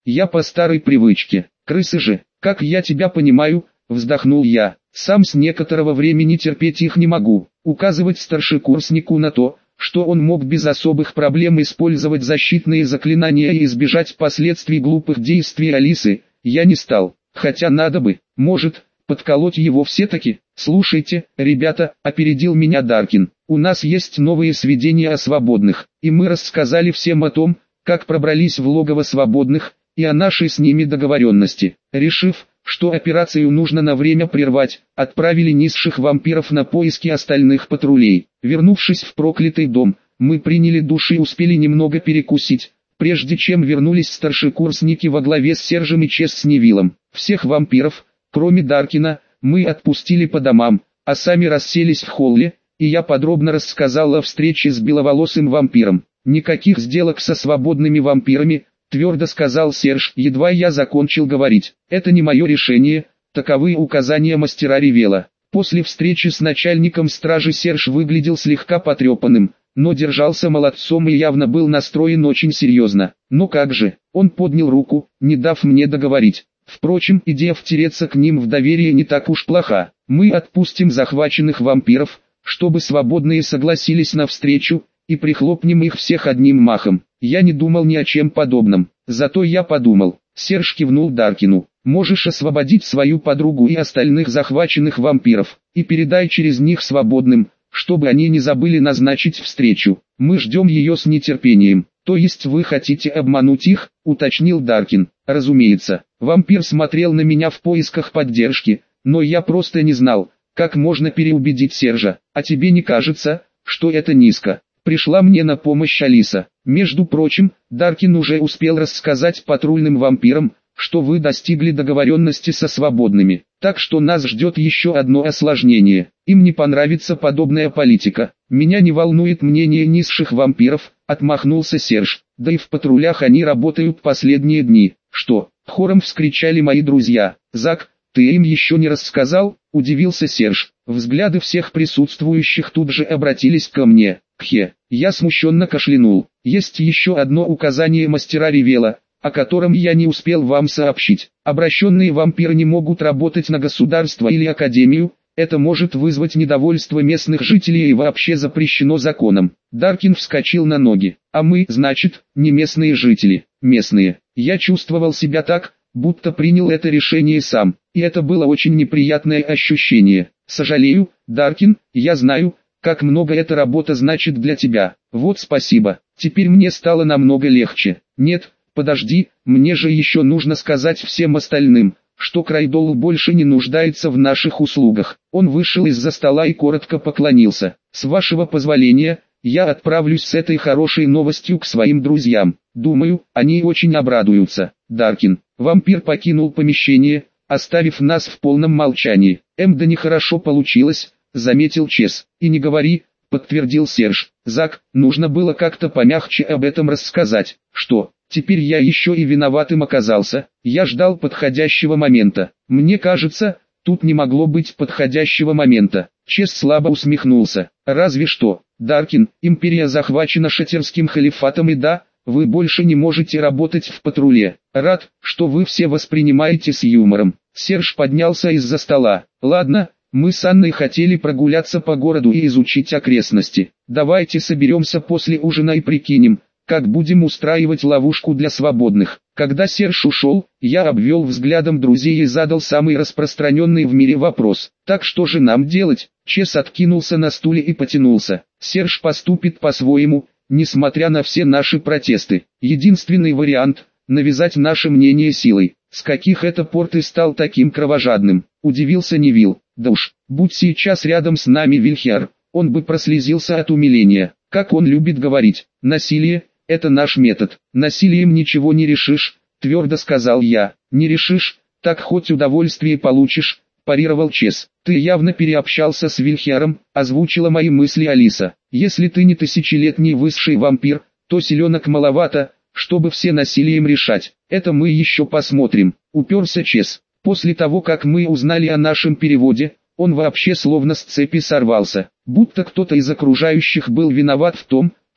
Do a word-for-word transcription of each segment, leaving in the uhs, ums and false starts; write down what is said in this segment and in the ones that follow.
Я по старой привычке. Крысы же, как я тебя понимаю, вздохнул я. Сам с некоторого времени терпеть их не могу. Указывать старшекурснику на то, что он мог без особых проблем использовать защитные заклинания и избежать последствий глупых действий Алисы, я не стал. Хотя надо бы, может, подколоть его все-таки. Слушайте, ребята, опередил меня Даркин. У нас есть новые сведения о свободных, и мы рассказали всем о том, как пробрались в логово свободных, и о нашей с ними договоренности. Решив, что операцию нужно на время прервать, отправили низших вампиров на поиски остальных патрулей. Вернувшись в проклятый дом, мы приняли душ и успели немного перекусить, прежде чем вернулись старшекурсники во главе с Сержем и Чес с Невиллом. Всех вампиров, кроме Даркина, мы отпустили по домам, а сами расселись в холле, и я подробно рассказал о встрече с беловолосым вампиром. «Никаких сделок со свободными вампирами», — твердо сказал Серж, едва я закончил говорить. «Это не мое решение, таковы указания мастера Ревела». После встречи с начальником стражи Серж выглядел слегка потрепанным, но держался молодцом и явно был настроен очень серьезно. «Ну как же», — он поднял руку, не дав мне договорить. «Впрочем, идея втереться к ним в доверие не так уж плоха. Мы отпустим захваченных вампиров, чтобы свободные согласились на встречу, и прихлопнем их всех одним махом». Я не думал ни о чем подобном, зато я подумал. Серж кивнул Даркину. «Можешь освободить свою подругу и остальных захваченных вампиров, и передай через них свободным, чтобы они не забыли назначить встречу. Мы ждем ее с нетерпением». «То есть вы хотите обмануть их?» — уточнил Даркин. «Разумеется». Вампир смотрел на меня в поисках поддержки, но я просто не знал, как можно переубедить Сержа. «А тебе не кажется, что это низко?» Пришла мне на помощь Алиса. Между прочим, Даркин уже успел рассказать патрульным вампирам, что вы достигли договоренности со свободными. Так что нас ждет еще одно осложнение. Им не понравится подобная политика. «Меня не волнует мнение низших вампиров», — отмахнулся Серж. «Да и в патрулях они работают последние дни». «Что?» — хором вскричали мои друзья. «Зак, ты им еще не рассказал?» — удивился Серж. Взгляды всех присутствующих тут же обратились ко мне. «Кхе». Я смущенно кашлянул. «Есть еще одно указание мастера Ревела, о котором я не успел вам сообщить. Обращенные вампиры не могут работать на государство или академию, это может вызвать недовольство местных жителей и вообще запрещено законом». Даркин вскочил на ноги. «А мы, значит, не местные жители, местные». Я чувствовал себя так, будто принял это решение сам, и это было очень неприятное ощущение. «Сожалею, Даркин, я знаю, как много эта работа значит для тебя. Вот спасибо, теперь мне стало намного легче». «Нет, подожди, мне же еще нужно сказать всем остальным, что Крайдол больше не нуждается в наших услугах». Он вышел из-за стола и коротко поклонился. «С вашего позволения, я отправлюсь с этой хорошей новостью к своим друзьям. Думаю, они очень обрадуются». Даркин. Вампир покинул помещение, оставив нас в полном молчании. «Эм, да нехорошо получилось», — заметил Чес. «И не говори», — подтвердил Серж. «Зак, нужно было как-то помягче об этом рассказать». «Что, теперь я еще и виноватым оказался?» Я ждал подходящего момента. «Мне кажется, тут не могло быть подходящего момента». Чес слабо усмехнулся. «Разве что, Даркин, империя захвачена шатерским халифатом, и да, вы больше не можете работать в патруле. Рад, что вы все воспринимаете с юмором». Серж поднялся из-за стола. «Ладно, мы с Анной хотели прогуляться по городу и изучить окрестности. Давайте соберемся после ужина и прикинем, как будем устраивать ловушку для свободных». Когда Серж ушел, я обвел взглядом друзей и задал самый распространенный в мире вопрос. «Так что же нам делать?» Чес откинулся на стуле и потянулся. «Серж поступит по-своему, несмотря на все наши протесты. Единственный вариант – навязать наше мнение силой». «С каких это пор ты стал таким кровожадным?» – удивился Невилл. «Да уж, будь сейчас рядом с нами Вильхиар, он бы прослезился от умиления. Как он любит говорить, насилие – это наш метод. Насилием ничего не решишь», – твердо сказал я. «Не решишь, так хоть удовольствие получишь», – парировал Чес. «Ты явно переобщался с Вильхиаром», – озвучила мои мысли Алиса. «Если ты не тысячелетний высший вампир, то силенок маловато, чтобы все насилием решать. Это мы еще посмотрим», — уперся Чес. После того, как мы узнали о нашем переводе, он вообще словно с цепи сорвался. Будто кто-то из окружающих был виноват в том,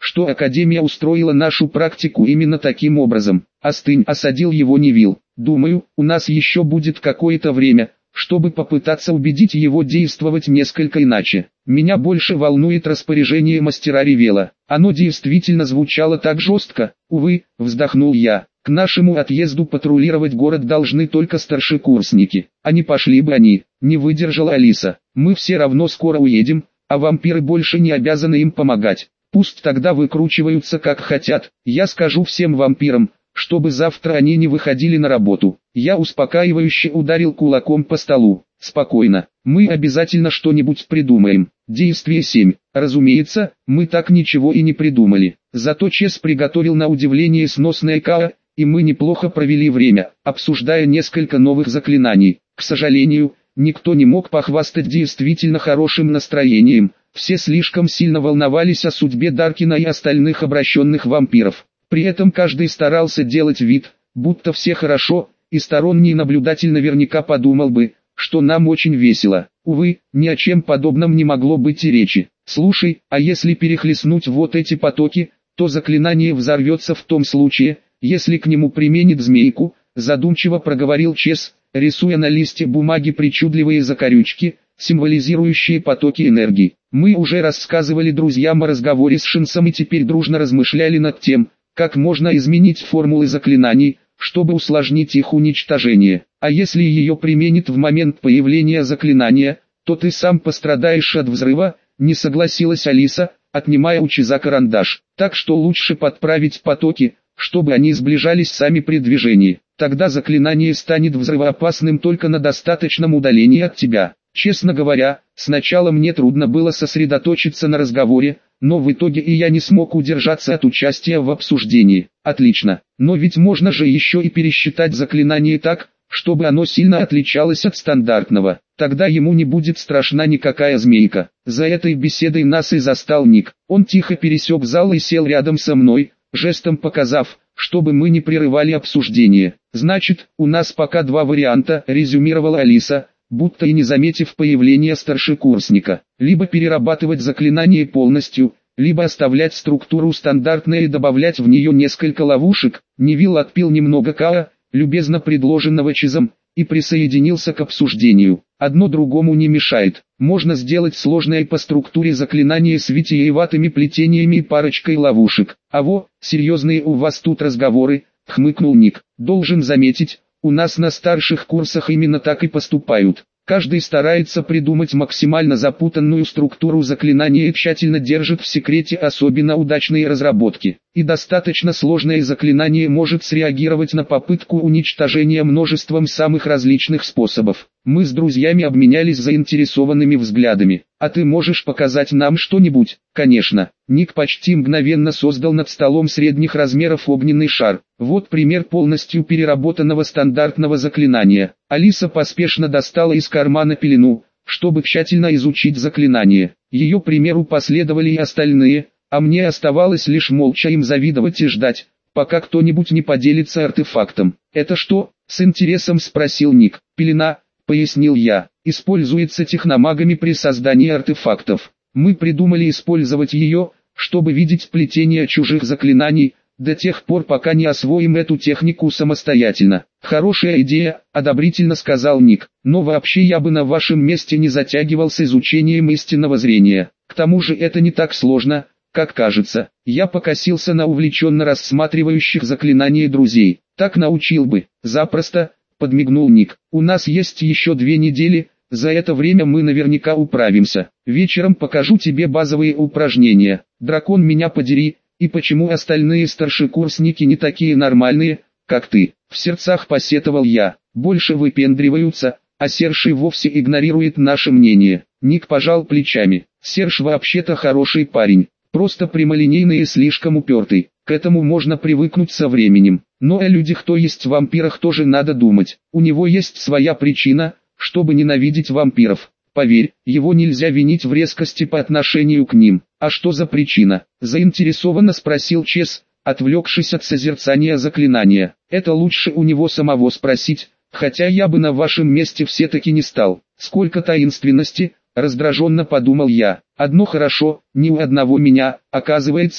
что Академия устроила нашу практику именно таким образом. Остынь, осадил его Невилл. Думаю, у нас еще будет какое-то время, чтобы попытаться убедить его действовать несколько иначе. Меня больше волнует распоряжение мастера Ревела. Оно действительно звучало так жестко. Увы, вздохнул я. К нашему отъезду патрулировать город должны только старшекурсники. А не пошли бы они, не выдержала Алиса. Мы все равно скоро уедем, а вампиры больше не обязаны им помогать. Пусть тогда выкручиваются как хотят. Я скажу всем вампирам, чтобы завтра они не выходили на работу. Я успокаивающе ударил кулаком по столу. Спокойно, мы обязательно что-нибудь придумаем. Действие семь. Разумеется, мы так ничего и не придумали. Зато Чес приготовил на удивление сносное КА, и мы неплохо провели время, обсуждая несколько новых заклинаний. К сожалению, никто не мог похвастать действительно хорошим настроением. Все слишком сильно волновались о судьбе Даркина и остальных обращенных вампиров. При этом каждый старался делать вид, будто все хорошо, и сторонний наблюдатель наверняка подумал бы, что нам очень весело. Увы, ни о чем подобном не могло быть и речи. Слушай, а если перехлестнуть вот эти потоки, то заклинание взорвется в том случае, если к нему применит змейку, задумчиво проговорил Чес, рисуя на листе бумаги причудливые закорючки, символизирующие потоки энергии. Мы уже рассказывали друзьям о разговоре с Шинсом и теперь дружно размышляли над тем, как можно изменить формулы заклинаний, чтобы усложнить их уничтожение. А если ее применит в момент появления заклинания, то ты сам пострадаешь от взрыва, не согласилась Алиса, отнимая у Чеза карандаш. Так что лучше подправить потоки, чтобы они сближались сами при движении. Тогда заклинание станет взрывоопасным только на достаточном удалении от тебя. Честно говоря, сначала мне трудно было сосредоточиться на разговоре, но в итоге и я не смог удержаться от участия в обсуждении. Отлично, но ведь можно же еще и пересчитать заклинание так, чтобы оно сильно отличалось от стандартного. Тогда ему не будет страшна никакая змейка. За этой беседой нас и застал Ник. Он тихо пересек зал и сел рядом со мной, жестом показав, чтобы мы не прерывали обсуждение. «Значит, у нас пока два варианта», — резюмировала Алиса, будто и не заметив появления старшекурсника. Либо перерабатывать заклинание полностью, либо оставлять структуру стандартной и добавлять в нее несколько ловушек. Невилл отпил немного каа, любезно предложенного Чезом, и присоединился к обсуждению. Одно другому не мешает. Можно сделать сложное по структуре заклинание с витиеватыми плетениями и парочкой ловушек. А во, серьезные у вас тут разговоры, хмыкнул Ник. Должен заметить, у нас на старших курсах именно так и поступают. Каждый старается придумать максимально запутанную структуру заклинания и тщательно держит в секрете особенно удачные разработки. И достаточно сложное заклинание может среагировать на попытку уничтожения множеством самых различных способов. Мы с друзьями обменялись заинтересованными взглядами. А ты можешь показать нам что-нибудь? Конечно. Ник почти мгновенно создал над столом средних размеров огненный шар. Вот пример полностью переработанного стандартного заклинания. Алиса поспешно достала из кармана пелену, чтобы тщательно изучить заклинание. Ее примеру последовали и остальные, а мне оставалось лишь молча им завидовать и ждать, пока кто-нибудь не поделится артефактом. «Это что?» — с интересом спросил Ник. «Пелена», — пояснил я, — «используется техномагами при создании артефактов. Мы придумали использовать ее, чтобы видеть плетение чужих заклинаний, до тех пор пока не освоим эту технику самостоятельно». «Хорошая идея», — одобрительно сказал Ник, «но вообще я бы на вашем месте не затягивал с изучением истинного зрения. К тому же это не так сложно, как кажется». Я покосился на увлеченно рассматривающих заклинания друзей. «Так научил бы». «Запросто», — подмигнул Ник. «У нас есть еще две недели, за это время мы наверняка управимся. Вечером покажу тебе базовые упражнения. Дракон меня подери, и почему остальные старшекурсники не такие нормальные, как ты?» В сердцах посетовал я. Больше выпендриваются, а Серж и вовсе игнорирует наше мнение. Ник пожал плечами. Серж вообще-то хороший парень, просто прямолинейный и слишком упертый. К этому можно привыкнуть со временем. Но о людях, то есть вампирах, тоже надо думать. У него есть своя причина, чтобы ненавидеть вампиров. Поверь, его нельзя винить в резкости по отношению к ним. А что за причина? Заинтересованно спросил Чес, отвлекшись от созерцания заклинания. Это лучше у него самого спросить, хотя я бы на вашем месте все-таки не стал. Сколько таинственности, раздраженно подумал я. Одно хорошо, ни у одного меня, оказывается,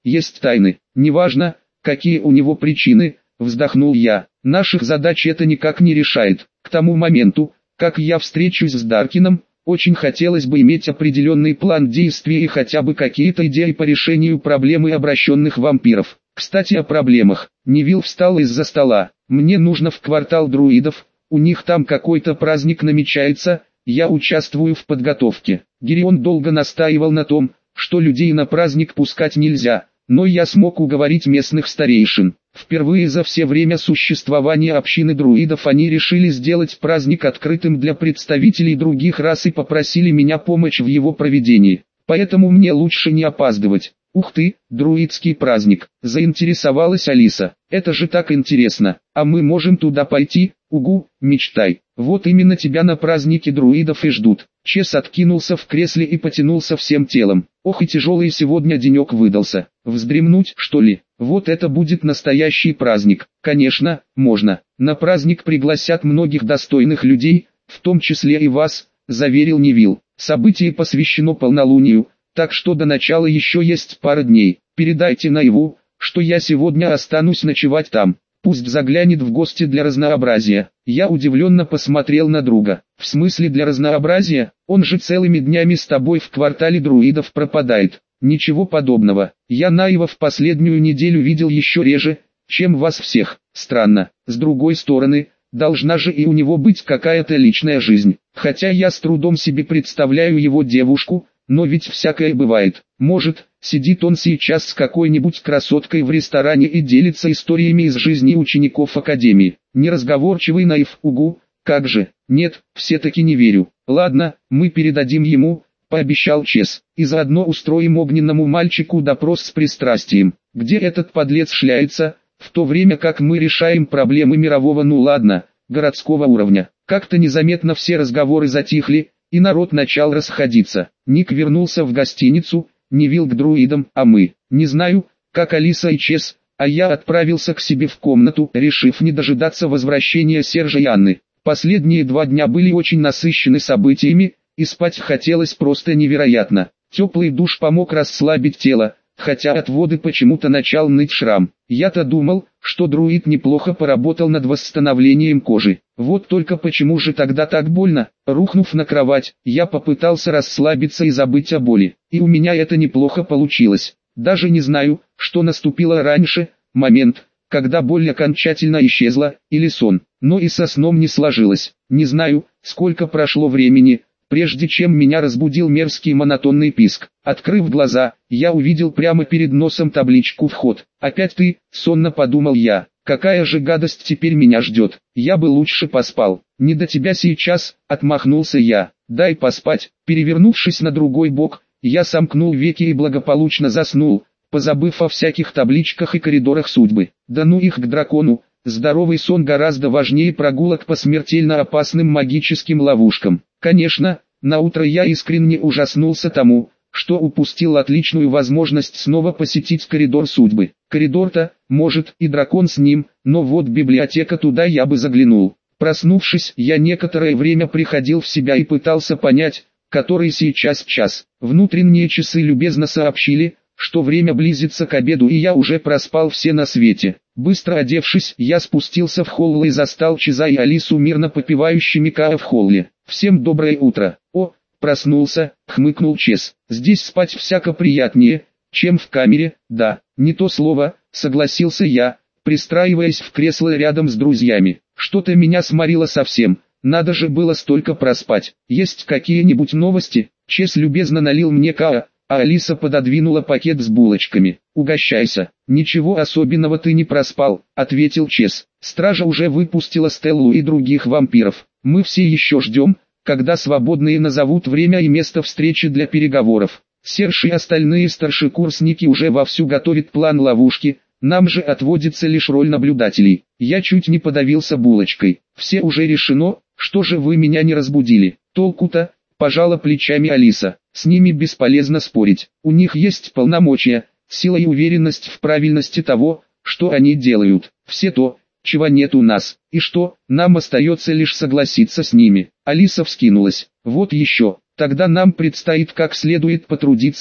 есть тайны. Неважно, какие у него причины, вздохнул я. Наших задач это никак не решает. К тому моменту, как я встречусь с Даркином, очень хотелось бы иметь определенный план действий и хотя бы какие-то идеи по решению проблемы обращенных вампиров. Кстати, о проблемах. Невилл встал из-за стола. Мне нужно в квартал друидов, у них там какой-то праздник намечается, я участвую в подготовке. Гирион долго настаивал на том, что людей на праздник пускать нельзя, но я смог уговорить местных старейшин. Впервые за все время существования общины друидов они решили сделать праздник открытым для представителей других рас и попросили меня помочь в его проведении. Поэтому мне лучше не опаздывать. Ух ты, друидский праздник, заинтересовалась Алиса. Это же так интересно, а мы можем туда пойти? Угу, мечтай. Вот именно тебя на празднике друидов и ждут. Чес откинулся в кресле и потянулся всем телом. Ох и тяжелый сегодня денек выдался. Вздремнуть, что ли? Вот это будет настоящий праздник. Конечно, можно. На праздник пригласят многих достойных людей, в том числе и вас, заверил Невилл. Событие посвящено полнолунию, так что до начала еще есть пара дней. Передайте Наиву, что я сегодня останусь ночевать там. Пусть заглянет в гости для разнообразия. Я удивленно посмотрел на друга. В смысле для разнообразия? Он же целыми днями с тобой в квартале друидов пропадает. Ничего подобного. Я Наива в последнюю неделю видел еще реже, чем вас всех. Странно. С другой стороны, должна же и у него быть какая-то личная жизнь. Хотя я с трудом себе представляю его девушку, но ведь всякое бывает. Может, сидит он сейчас с какой-нибудь красоткой в ресторане и делится историями из жизни учеников академии. Неразговорчивый Наив, угу, как же, нет, все-таки не верю. Ладно, мы передадим ему, пообещал Чес, и заодно устроим огненному мальчику допрос с пристрастием. Где этот подлец шляется, в то время как мы решаем проблемы мирового, ну ладно, городского уровня. Как-то незаметно все разговоры затихли, и народ начал расходиться. Ник вернулся в гостиницу, Невилл к друидам, а мы, не знаю, как Алиса и Чес, а я отправился к себе в комнату, решив не дожидаться возвращения Сержа и Анны. Последние два дня были очень насыщены событиями, и спать хотелось просто невероятно. Теплый душ помог расслабить тело, хотя от воды почему-то начал ныть шрам. Я-то думал, что друид неплохо поработал над восстановлением кожи. Вот только почему же тогда так больно? Рухнув на кровать, я попытался расслабиться и забыть о боли. И у меня это неплохо получилось. Даже не знаю, что наступило раньше, момент, когда боль окончательно исчезла, или сон. Но и со сном не сложилось. Не знаю, сколько прошло времени, прежде чем меня разбудил мерзкий монотонный писк. Открыв глаза, я увидел прямо перед носом табличку «Вход». «Опять ты?» — сонно подумал я. «Какая же гадость теперь меня ждет? Я бы лучше поспал». «Не до тебя сейчас», — отмахнулся я. «Дай поспать». Перевернувшись на другой бок, я сомкнул веки и благополучно заснул, позабыв о всяких табличках и коридорах судьбы. Да ну их к дракону. Здоровый сон гораздо важнее прогулок по смертельно опасным магическим ловушкам. Конечно, наутро я искренне ужаснулся тому, что упустил отличную возможность снова посетить коридор судьбы. Коридор-то, может, и дракон с ним, но вот библиотека, туда я бы заглянул. Проснувшись, я некоторое время приходил в себя и пытался понять, который сейчас час. Внутренние часы любезно сообщили, что время близится к обеду, и я уже проспал все на свете. Быстро одевшись, я спустился в холл и застал Чеза и Алису мирно попивающими каа в холле. «Всем доброе утро!» «О, проснулся!» — хмыкнул Чез. «Здесь спать всяко приятнее, чем в камере». «Да, не то слово», — согласился я, пристраиваясь в кресло рядом с друзьями. «Что-то меня сморило совсем, надо же было столько проспать. Есть какие-нибудь новости?» Чез любезно налил мне каа, а Алиса пододвинула пакет с булочками. «Угощайся». «Ничего особенного ты не проспал», — ответил Чез. «Стража уже выпустила Стеллу и других вампиров. Мы все еще ждем, когда свободные назовут время и место встречи для переговоров. Серж и остальные старшекурсники уже вовсю готовят план ловушки, нам же отводится лишь роль наблюдателей». Я чуть не подавился булочкой. «Все уже решено, что же вы меня не разбудили?» «Толку-то?» — пожала плечами Алиса. «С ними бесполезно спорить, у них есть полномочия, сила и уверенность в правильности того, что они делают. Все то, чего нет у нас. И что, нам остается лишь согласиться с ними». Алиса вскинулась. «Вот еще, тогда нам предстоит как следует потрудиться,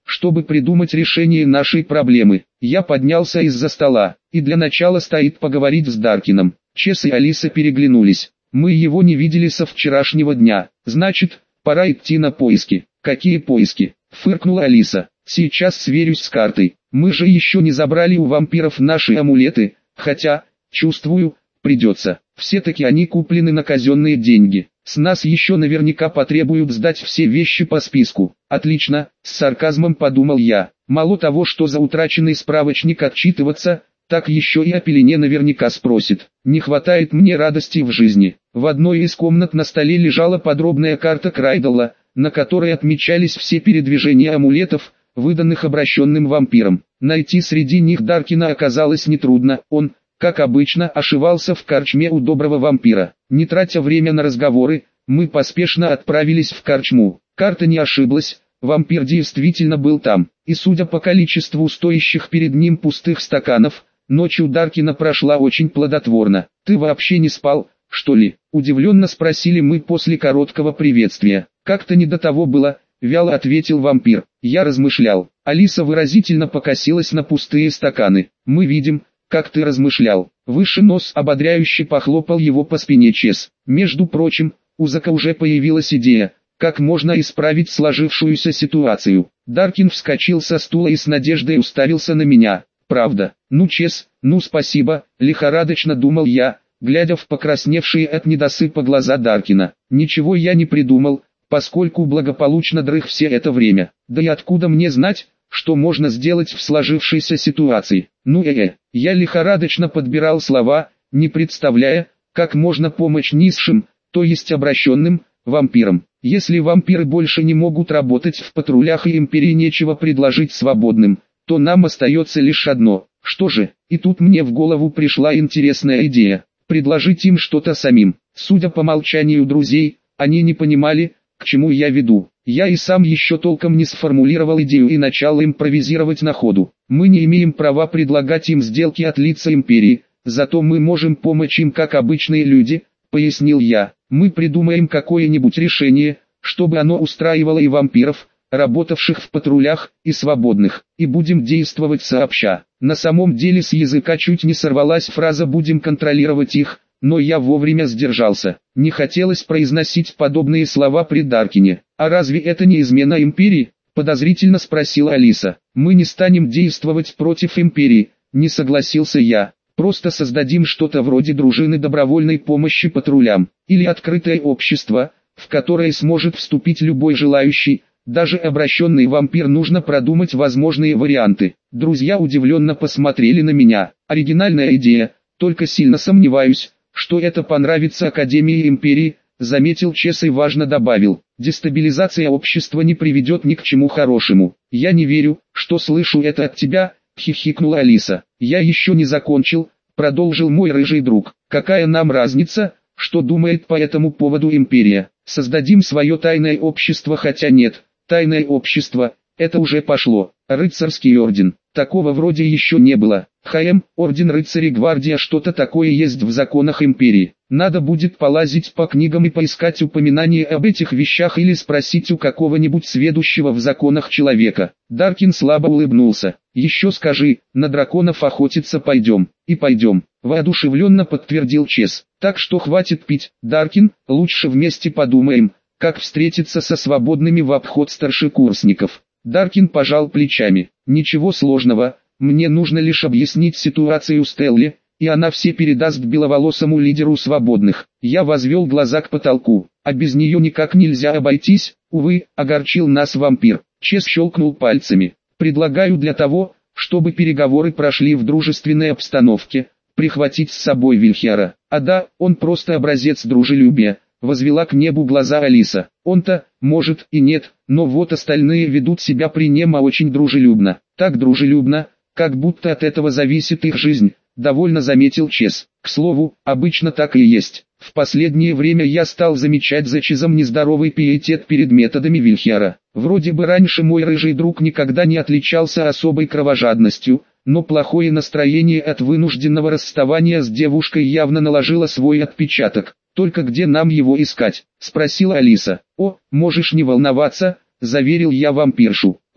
чтобы придумать решение нашей проблемы. Я поднялся из-за стола, и для начала стоит поговорить с Даркином. Чес и Алиса переглянулись. Мы его не видели со вчерашнего дня. Значит, пора идти на поиски. Какие поиски? Фыркнула Алиса. Сейчас сверюсь с картой. Мы же еще не забрали у вампиров наши амулеты, хотя, чувствую, придется. Все-таки они куплены на казенные деньги. С нас еще наверняка потребуют сдать все вещи по списку. Отлично, с сарказмом подумал я. Мало того, что за утраченный справочник отчитываться, так еще и о пелене наверняка спросит. Не хватает мне радости в жизни. В одной из комнат на столе лежала подробная карта Крайдала, на которой отмечались все передвижения амулетов, выданных обращенным вампирам. Найти среди них Даркина оказалось нетрудно. Он, как обычно, ошивался в корчме у доброго вампира. Не тратя время на разговоры, мы поспешно отправились в корчму. Карта не ошиблась, вампир действительно был там, и судя по количеству стоящих перед ним пустых стаканов, ночь у Даркина прошла очень плодотворно. «Ты вообще не спал, что ли?» – удивленно спросили мы после короткого приветствия. «Как-то не до того было», – вяло ответил вампир. Я размышлял. Алиса выразительно покосилась на пустые стаканы. «Мы видим, как ты размышлял». Выше нос ободряюще похлопал его по спине Чес. Между прочим, у Зака уже появилась идея, как можно исправить сложившуюся ситуацию. Даркин вскочил со стула и с надеждой уставился на меня. «Правда? Ну, Чес, ну спасибо», — лихорадочно думал я, глядя в покрасневшие от недосыпа глаза Даркина. «Ничего я не придумал, поскольку благополучно дрых все это время. Да и откуда мне знать, что можно сделать в сложившейся ситуации? Ну э-э». Я лихорадочно подбирал слова, не представляя, как можно помочь низшим, то есть обращенным, вампирам. Если вампиры больше не могут работать в патрулях и империи нечего предложить свободным, то нам остается лишь одно. Что же? И тут мне в голову пришла интересная идея. Предложить им что-то самим. Судя по молчанию друзей, они не понимали, к чему я веду. Я и сам еще толком не сформулировал идею и начал импровизировать на ходу. Мы не имеем права предлагать им сделки от лица империи, зато мы можем помочь им как обычные люди, пояснил я. Мы придумаем какое-нибудь решение, чтобы оно устраивало и вампиров, работавших в патрулях, и свободных, и будем действовать сообща. На самом деле с языка чуть не сорвалась фраза «будем контролировать их», но я вовремя сдержался. Не хотелось произносить подобные слова при Даркине. «А разве это не измена империи?» – подозрительно спросила Алиса. «Мы не станем действовать против империи», – не согласился я. «Просто создадим что-то вроде дружины добровольной помощи патрулям, или открытое общество, в которое сможет вступить любой желающий. Даже обращенный вампир, нужно продумать возможные варианты». Друзья удивленно посмотрели на меня. «Оригинальная идея, только сильно сомневаюсь, что это понравится Академии Империи», заметил Чес и важно добавил. «Дестабилизация общества не приведет ни к чему хорошему». «Я не верю, что слышу это от тебя», хихикнула Алиса. «Я еще не закончил», продолжил мой рыжий друг. «Какая нам разница, что думает по этому поводу Империя? Создадим свое тайное общество, хотя нет. Тайное общество, это уже пошло. Рыцарский орден, такого вроде еще не было. ХМ, орден рыцарей гвардия, что-то такое есть в законах империи. Надо будет полазить по книгам и поискать упоминания об этих вещах или спросить у какого-нибудь сведущего в законах человека». Даркин слабо улыбнулся. «Еще скажи, на драконов охотиться пойдем». «И пойдем», воодушевленно подтвердил Чес. «Так что хватит пить, Даркин, лучше вместе подумаем, как встретиться со свободными в обход старшекурсников». Даркин пожал плечами. «Ничего сложного, мне нужно лишь объяснить ситуацию Стелле, и она все передаст беловолосому лидеру свободных». Я возвел глаза к потолку. «А без нее никак нельзя обойтись, увы», огорчил нас вампир. Чес щелкнул пальцами. «Предлагаю для того, чтобы переговоры прошли в дружественной обстановке, прихватить с собой Вильхиара». «А да, он просто образец дружелюбия», возвела к небу глаза Алиса. «Он-то, может и нет, но вот остальные ведут себя при нем очень дружелюбно. Так дружелюбно, как будто от этого зависит их жизнь», довольно заметил Чес. «К слову, обычно так и есть. В последнее время я стал замечать за Чезом нездоровый пиетет перед методами Вильхиара. Вроде бы раньше мой рыжий друг никогда не отличался особой кровожадностью, но плохое настроение от вынужденного расставания с девушкой явно наложило свой отпечаток. Только где нам его искать?» — спросила Алиса. «О, можешь не волноваться», — заверил я вампиршу.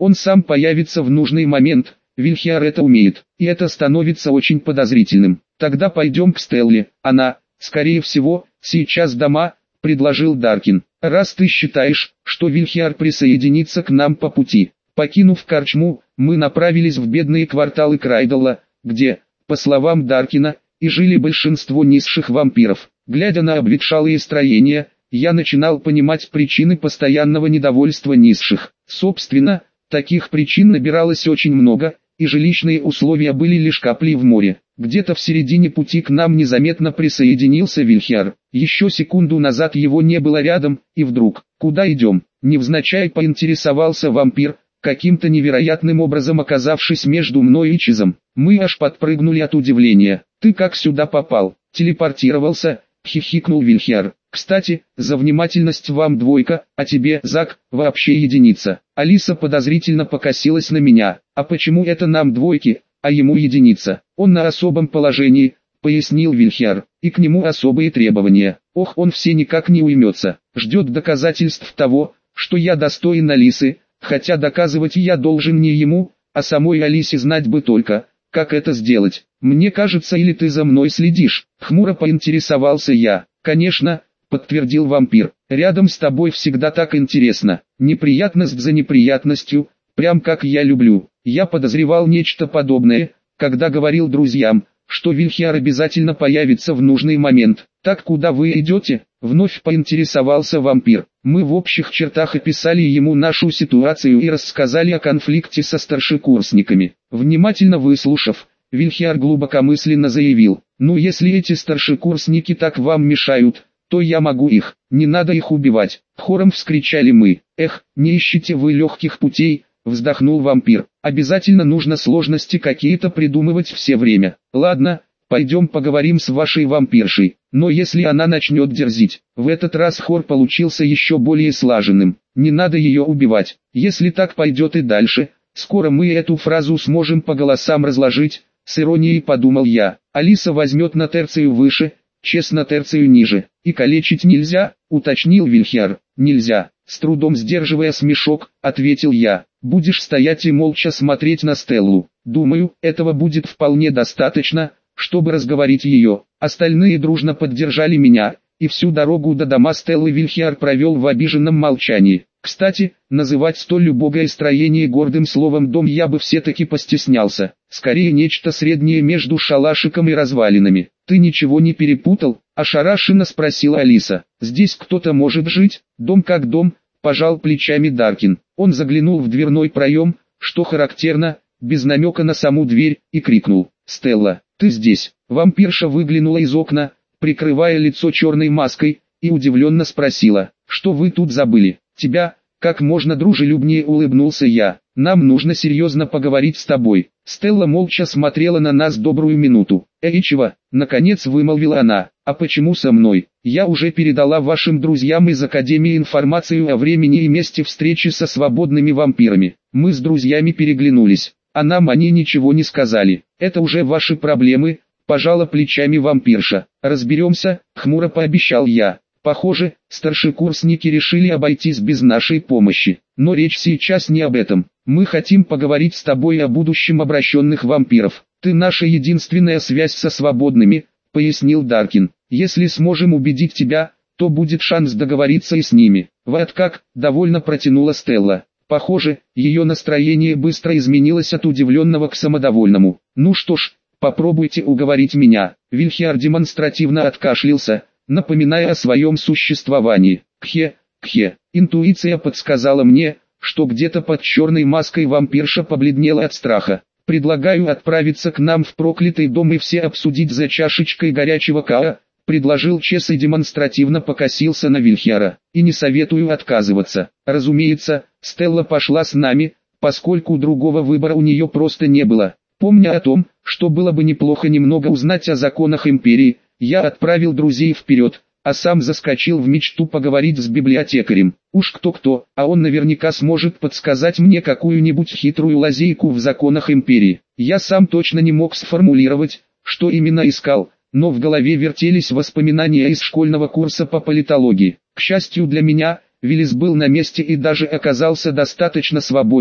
Он сам появится в нужный момент, Вильхиар это умеет, и это становится очень подозрительным. Тогда пойдем к Стелле, она, скорее всего, сейчас дома, предложил Даркин. Раз ты считаешь, что Вильхиар присоединится к нам по пути. Покинув корчму, мы направились в бедные кварталы Крайдалла, где, по словам Даркина, и жили большинство низших вампиров. Глядя на обветшалые строения, я начинал понимать причины постоянного недовольства низших. Собственно, таких причин набиралось очень много, и жилищные условия были лишь каплей в море. Где-то в середине пути к нам незаметно присоединился Вильхиар. Еще секунду назад его не было рядом, и вдруг, куда идем? Невзначай поинтересовался вампир, каким-то невероятным образом оказавшись между мной и Чизом. Мы аж подпрыгнули от удивления. Ты как сюда попал? Телепортировался, хихикнул Вильхиар. Кстати, за внимательность вам двойка, а тебе, Зак, вообще единица. Алиса подозрительно покосилась на меня. А почему это нам двойки, а ему единица? Он на особом положении, пояснил Вильхиар, и к нему особые требования. Ох, он все никак не уймется. Ждет доказательств того, что я достоин Алисы, хотя доказывать я должен не ему, а самой Алисе. Знать бы только, как это сделать. Мне кажется, или ты за мной следишь? Хмуро поинтересовался я. Конечно, подтвердил вампир. Рядом с тобой всегда так интересно. Неприятность за неприятностью, прям как я люблю. Я подозревал нечто подобное, когда говорил друзьям, что Вильхиар обязательно появится в нужный момент. Так куда вы идете? Вновь поинтересовался вампир. Мы в общих чертах описали ему нашу ситуацию и рассказали о конфликте со старшекурсниками. Внимательно выслушав, Вильхиар глубокомысленно заявил: ну если эти старшекурсники так вам мешают, то я могу их, не надо их убивать. Хором вскричали мы. Эх, не ищите вы легких путей, вздохнул вампир. Обязательно нужно сложности какие-то придумывать все время. Ладно, пойдем поговорим с вашей вампиршей, но если она начнет дерзить. В этот раз хор получился еще более слаженным. Не надо ее убивать. Если так пойдет и дальше, скоро мы эту фразу сможем по голосам разложить, с иронией подумал я. Алиса возьмет на терцию выше, Чес на терцию ниже. И калечить нельзя, уточнил Вильхиар. Нельзя, с трудом сдерживая смешок, ответил я. Будешь стоять и молча смотреть на Стеллу. Думаю, этого будет вполне достаточно, чтобы разговорить ее. Остальные дружно поддержали меня, и всю дорогу до дома Стеллы Вильхиар провел в обиженном молчании. Кстати, называть столь убогое строение гордым словом «дом» я бы все-таки постеснялся. Скорее нечто среднее между шалашиком и развалинами. «Ты ничего не перепутал?» – ошарашенно спросила Алиса. «Здесь кто-то может жить? Дом как дом», – пожал плечами Даркин. Он заглянул в дверной проем, что характерно, без намека на саму дверь, и крикнул: «Стелла, ты здесь?» Вампирша выглянула из окна, прикрывая лицо черной маской, и удивленно спросила: «Что вы тут забыли?» «Тебя», — как можно дружелюбнее улыбнулся я. «Нам нужно серьезно поговорить с тобой». Стелла молча смотрела на нас добрую минуту. «Эй, чего?» — наконец вымолвила она. «А почему со мной? Я уже передала вашим друзьям из Академии информацию о времени и месте встречи со свободными вампирами». Мы с друзьями переглянулись, а нам они ничего не сказали. «Это уже ваши проблемы», — пожала плечами вампирша. «Разберемся», — хмуро пообещал я. Похоже, старшекурсники решили обойтись без нашей помощи. Но речь сейчас не об этом. Мы хотим поговорить с тобой о будущем обращенных вампиров. Ты наша единственная связь со свободными, пояснил Даркин. Если сможем убедить тебя, то будет шанс договориться и с ними. Вот как, довольно протянула Стелла. Похоже, ее настроение быстро изменилось от удивленного к самодовольному. Ну что ж, попробуйте уговорить меня. Вильхиар демонстративно откашлялся, напоминая о своем существовании. Кхе, кхе. Интуиция подсказала мне, что где-то под черной маской вампирша побледнела от страха. «Предлагаю отправиться к нам в проклятый дом и все обсудить за чашечкой горячего каа», предложил Чес и демонстративно покосился на Вильхиара. «И не советую отказываться. Разумеется, Стелла пошла с нами, поскольку другого выбора у нее просто не было. Помня о том, что было бы неплохо немного узнать о законах Империи, я отправил друзей вперед, а сам заскочил в мечту поговорить с библиотекарем. Уж кто-кто, а он наверняка сможет подсказать мне какую-нибудь хитрую лазейку в законах Империи. Я сам точно не мог сформулировать, что именно искал, но в голове вертелись воспоминания из школьного курса по политологии. К счастью для меня, Виллис был на месте и даже оказался достаточно свободен,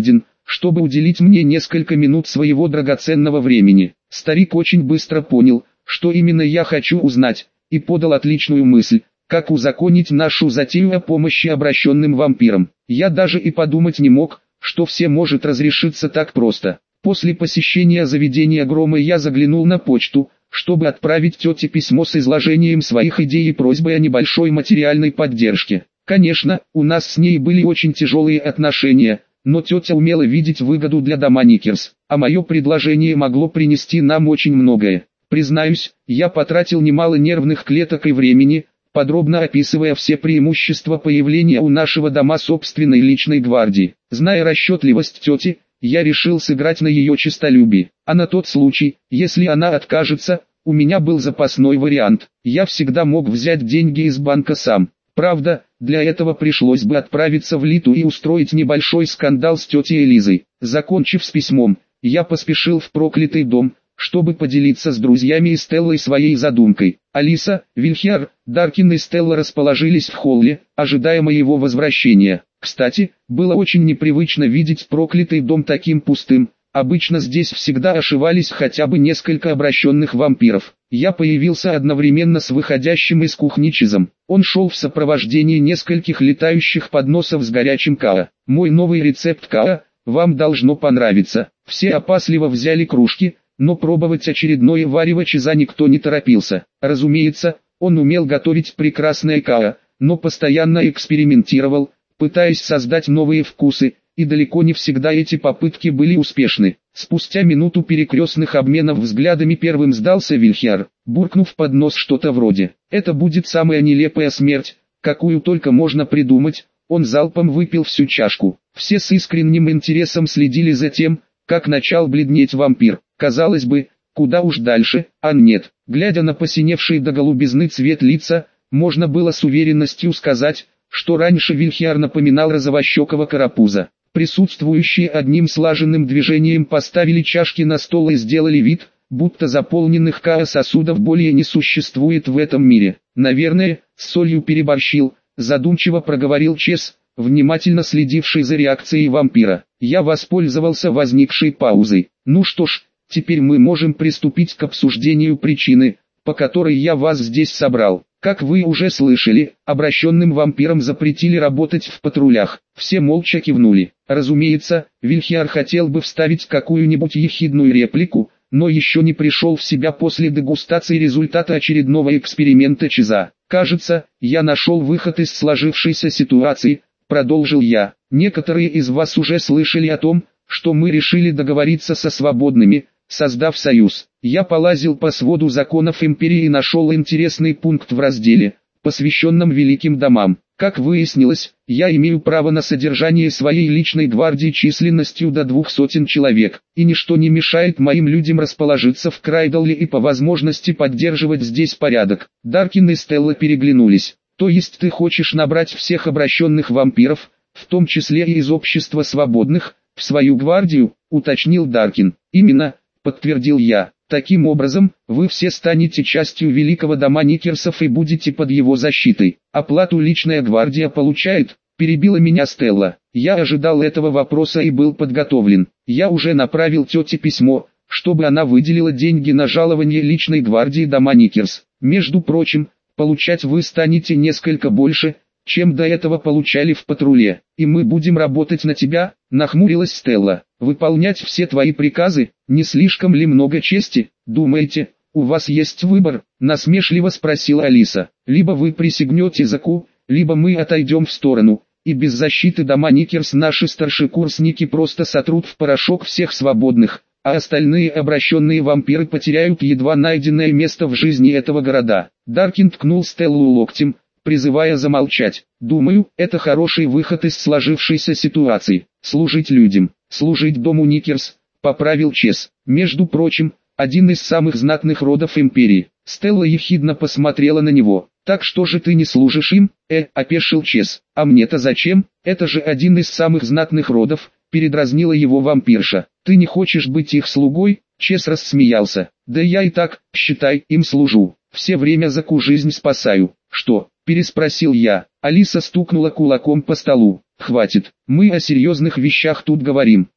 чтобы уделить мне несколько минут своего драгоценного времени. Старик очень быстро понял, что именно я хочу узнать, и подал отличную мысль, как узаконить нашу затею о помощи обращенным вампирам. Я даже и подумать не мог, что все может разрешиться так просто. После посещения заведения Грома я заглянул на почту, чтобы отправить тете письмо с изложением своих идей и просьбой о небольшой материальной поддержке. Конечно, у нас с ней были очень тяжелые отношения, но тетя умела видеть выгоду для дома Никерс, а мое предложение могло принести нам очень многое. Признаюсь, я потратил немало нервных клеток и времени, подробно описывая все преимущества появления у нашего дома собственной личной гвардии. Зная расчетливость тети, я решил сыграть на ее честолюбие, а на тот случай, если она откажется, у меня был запасной вариант. Я всегда мог взять деньги из банка сам. Правда, для этого пришлось бы отправиться в Литу и устроить небольшой скандал с тетей Элизой. Закончив с письмом, я поспешил в проклятый дом, чтобы поделиться с друзьями и Стеллой своей задумкой. Алиса, Вильхиар, Даркин и Стелла расположились в холле, ожидая моего возвращения. Кстати, было очень непривычно видеть проклятый дом таким пустым. Обычно здесь всегда ошивались хотя бы несколько обращенных вампиров. Я появился одновременно с выходящим из кухни Чизом. Он шел в сопровождении нескольких летающих подносов с горячим каа. Мой новый рецепт каа вам должно понравиться. Все опасливо взяли кружки, но пробовать очередное варево Чиза никто не торопился. Разумеется, он умел готовить прекрасное каа, но постоянно экспериментировал, пытаясь создать новые вкусы, и далеко не всегда эти попытки были успешны. Спустя минуту перекрестных обменов взглядами первым сдался Вильхиар, буркнув под нос что-то вроде «Это будет самая нелепая смерть, какую только можно придумать». Он залпом выпил всю чашку. Все с искренним интересом следили за тем, как начал бледнеть вампир. Казалось бы, куда уж дальше, а нет. Глядя на посиневший до голубизны цвет лица, можно было с уверенностью сказать, что раньше Вильхиар напоминал розовощекого карапуза. Присутствующие одним слаженным движением поставили чашки на стол и сделали вид, будто заполненных каа сосудов более не существует в этом мире. Наверное, с солью переборщил, задумчиво проговорил Чес, внимательно следивший за реакцией вампира. Я воспользовался возникшей паузой. Ну что ж, теперь мы можем приступить к обсуждению причины, по которой я вас здесь собрал. Как вы уже слышали, обращенным вампирам запретили работать в патрулях. Все молча кивнули. Разумеется, Вильхиар хотел бы вставить какую-нибудь ехидную реплику, но еще не пришел в себя после дегустации результата очередного эксперимента Чиза. «Кажется, я нашел выход из сложившейся ситуации», — продолжил я. «Некоторые из вас уже слышали о том, что мы решили договориться со свободными, создав союз. Я полазил по своду законов империи и нашел интересный пункт в разделе, посвященном великим домам. Как выяснилось, я имею право на содержание своей личной гвардии численностью до двух сотен человек, и ничто не мешает моим людям расположиться в Крайдалле и по возможности поддерживать здесь порядок». Даркин и Стелла переглянулись. «То есть ты хочешь набрать всех обращенных вампиров, в том числе и из общества свободных, в свою гвардию?» — уточнил Даркин. «Именно», — подтвердил я. «Таким образом, вы все станете частью великого дома Никерсов и будете под его защитой. Оплату личная гвардия получает?» — перебила меня Стелла. Я ожидал этого вопроса и был подготовлен. Я уже направил тете письмо, чтобы она выделила деньги на жалование личной гвардии дома Никерс. Между прочим, получать вы станете несколько больше, чем до этого получали в патруле. И мы будем работать на тебя, нахмурилась Стелла. Выполнять все твои приказы, не слишком ли много чести? Думаете, у вас есть выбор? Насмешливо спросила Алиса. Либо вы присягнете Заку, либо мы отойдем в сторону, и без защиты дома Никерс наши старшекурсники просто сотрут в порошок всех свободных, а остальные обращенные вампиры потеряют едва найденное место в жизни этого города. Даркин ткнул Стеллу локтем, призывая замолчать. «Думаю, это хороший выход из сложившейся ситуации. Служить людям, служить дому Никерс», — поправил Чес. «Между прочим, один из самых знатных родов империи». Стелла ехидно посмотрела на него. «Так что же ты не служишь им?» «Э», — опешил Чес. «А мне-то зачем? Это же один из самых знатных родов», — передразнила его вампирша. «Ты не хочешь быть их слугой?» Чес рассмеялся. «Да я и так, считай, им служу. Все время Заку жизнь спасаю». «Что?» — переспросил я. Алиса стукнула кулаком по столу. «Хватит, мы о серьезных вещах тут говорим.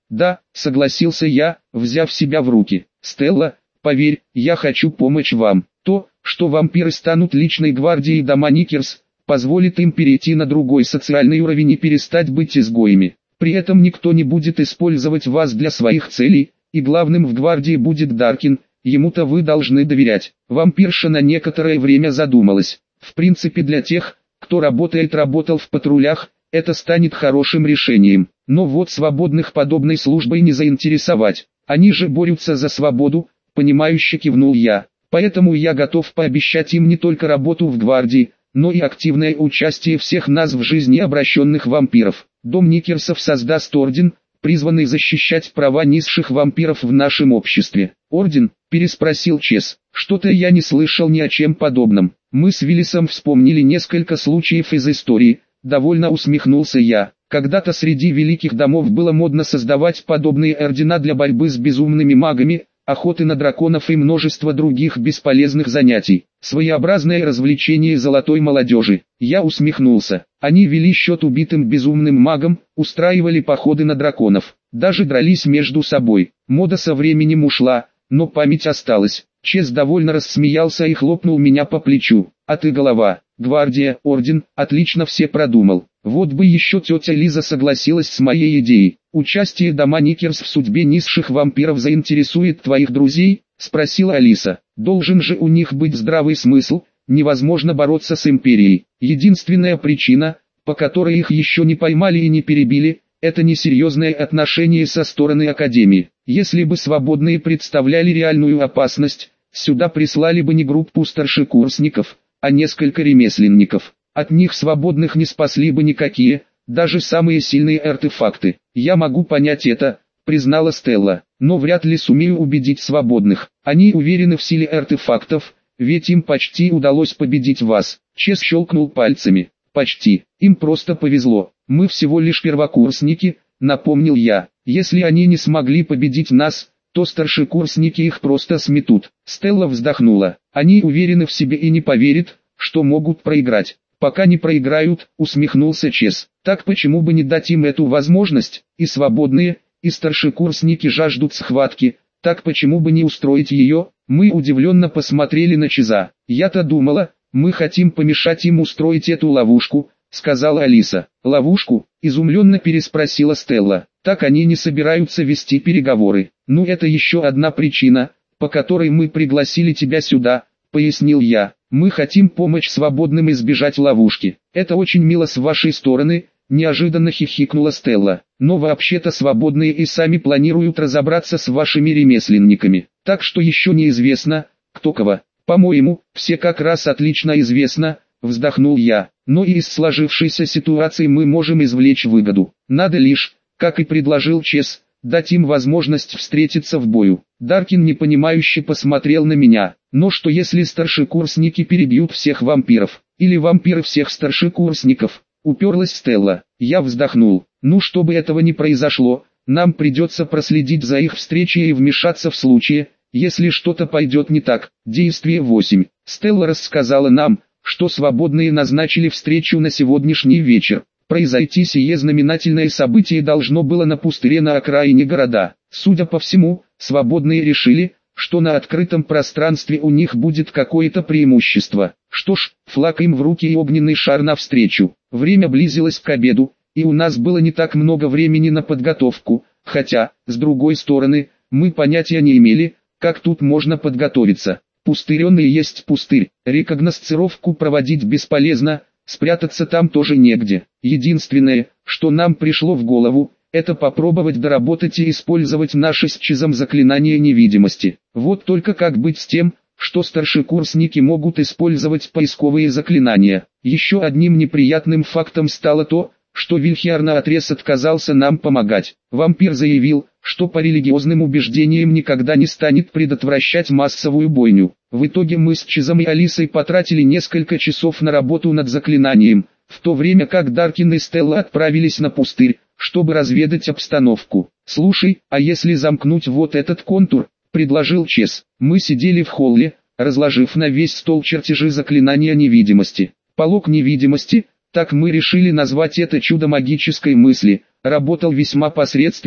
Да, согласился я, взяв себя в руки. Стелла, поверь, я хочу помочь вам. То, что вампиры станут личной гвардией дома Никерс, позволит им перейти на другой социальный уровень и перестать быть изгоями. При этом никто не будет использовать вас для своих целей, и главным в гвардии будет Даркин, ему-то вы должны доверять. Вампирша на некоторое время задумалась. В принципе, для тех, кто работает-работал в патрулях, это станет хорошим решением. Но вот свободных подобной службой не заинтересовать. Они же борются за свободу, понимающе кивнул я. Поэтому я готов пообещать им не только работу в гвардии, но и активное участие всех нас в жизни обращенных вампиров. Дом Никерсов создаст орден, призванный защищать права низших вампиров в нашем обществе. Орден? Переспросил Чес. Что-то я не слышал ни о чем подобном. Мы с Виллисом вспомнили несколько случаев из истории. Довольно усмехнулся я. Когда-то среди великих домов было модно создавать подобные ордена для борьбы с безумными магами, охоты на драконов и множество других бесполезных занятий. Своеобразное развлечение золотой молодежи. Я усмехнулся. Они вели счет убитым безумным магам, устраивали походы на драконов, даже дрались между собой. Мода со временем ушла, но память осталась. Чес довольно рассмеялся и хлопнул меня по плечу. А ты голова, гвардия, орден, отлично все продумал. Вот бы еще тетя Лиза согласилась с моей идеей. Участие дома Никерс в судьбе низших вампиров заинтересует твоих друзей? Спросила Алиса. Должен же у них быть здравый смысл, невозможно бороться с империей. Единственная причина, по которой их еще не поймали и не перебили, это несерьезное отношение со стороны Академии. Если бы свободные представляли реальную опасность, сюда прислали бы не группу старшекурсников, а несколько ремесленников. От них свободных не спасли бы никакие, даже самые сильные артефакты. Я могу понять это, признала Стелла, но вряд ли сумею убедить свободных. Они уверены в силе артефактов, ведь им почти удалось победить вас. Чес щелкнул пальцами. Почти. Им просто повезло. Мы всего лишь первокурсники, напомнил я. Если они не смогли победить нас, то старшекурсники их просто сметут. Стелла вздохнула. Они уверены в себе и не поверят, что могут проиграть. Пока не проиграют, усмехнулся Чес. Так почему бы не дать им эту возможность? И свободные, и старшекурсники жаждут схватки. Так почему бы не устроить ее? Мы удивленно посмотрели на Чеза. Я-то думала, мы хотим помешать им устроить эту ловушку, сказала Алиса. Ловушку? Изумленно переспросила Стелла. Так они не собираются вести переговоры. Ну это еще одна причина, по которой мы пригласили тебя сюда, пояснил я. Мы хотим помочь свободным избежать ловушки. Это очень мило с вашей стороны, неожиданно хихикнула Стелла. Но вообще-то свободные и сами планируют разобраться с вашими ремесленниками. Так что еще неизвестно, кто кого. По-моему, все как раз отлично известно, вздохнул я. Но и из сложившейся ситуации мы можем извлечь выгоду. Надо лишь, как и предложил Чес, дать им возможность встретиться в бою. Даркин непонимающе посмотрел на меня. Но что если старшекурсники перебьют всех вампиров? Или вампиры всех старшекурсников? Уперлась Стелла. Я вздохнул. Ну чтобы этого не произошло, нам придется проследить за их встречей и вмешаться в случае, если что-то пойдет не так. Действие восемь. Стелла рассказала нам, что свободные назначили встречу на сегодняшний вечер. Произойти сие знаменательное событие должно было на пустыре на окраине города. Судя по всему, свободные решили, что на открытом пространстве у них будет какое-то преимущество. Что ж, флаг им в руки и огненный шар навстречу. Время близилось к обеду, и у нас было не так много времени на подготовку, хотя, с другой стороны, мы понятия не имели, как тут можно подготовиться. Пустырь он и есть пустырь, рекогносцировку проводить бесполезно, спрятаться там тоже негде. Единственное, что нам пришло в голову, это попробовать доработать и использовать наше с Чезом заклинание невидимости. Вот только как быть с тем, что старшекурсники могут использовать поисковые заклинания. Еще одним неприятным фактом стало то, что Вильхиар наотрез отказался нам помогать. Вампир заявил, что по религиозным убеждениям никогда не станет предотвращать массовую бойню. В итоге мы с Чезом и Алисой потратили несколько часов на работу над заклинанием, в то время как Даркин и Стелла отправились на пустырь, чтобы разведать обстановку. «Слушай, а если замкнуть вот этот контур?» – предложил Чез. Мы сидели в холле, разложив на весь стол чертежи заклинания невидимости. Полог невидимости, так мы решили назвать это чудо магической мысли, работал весьма посредственно,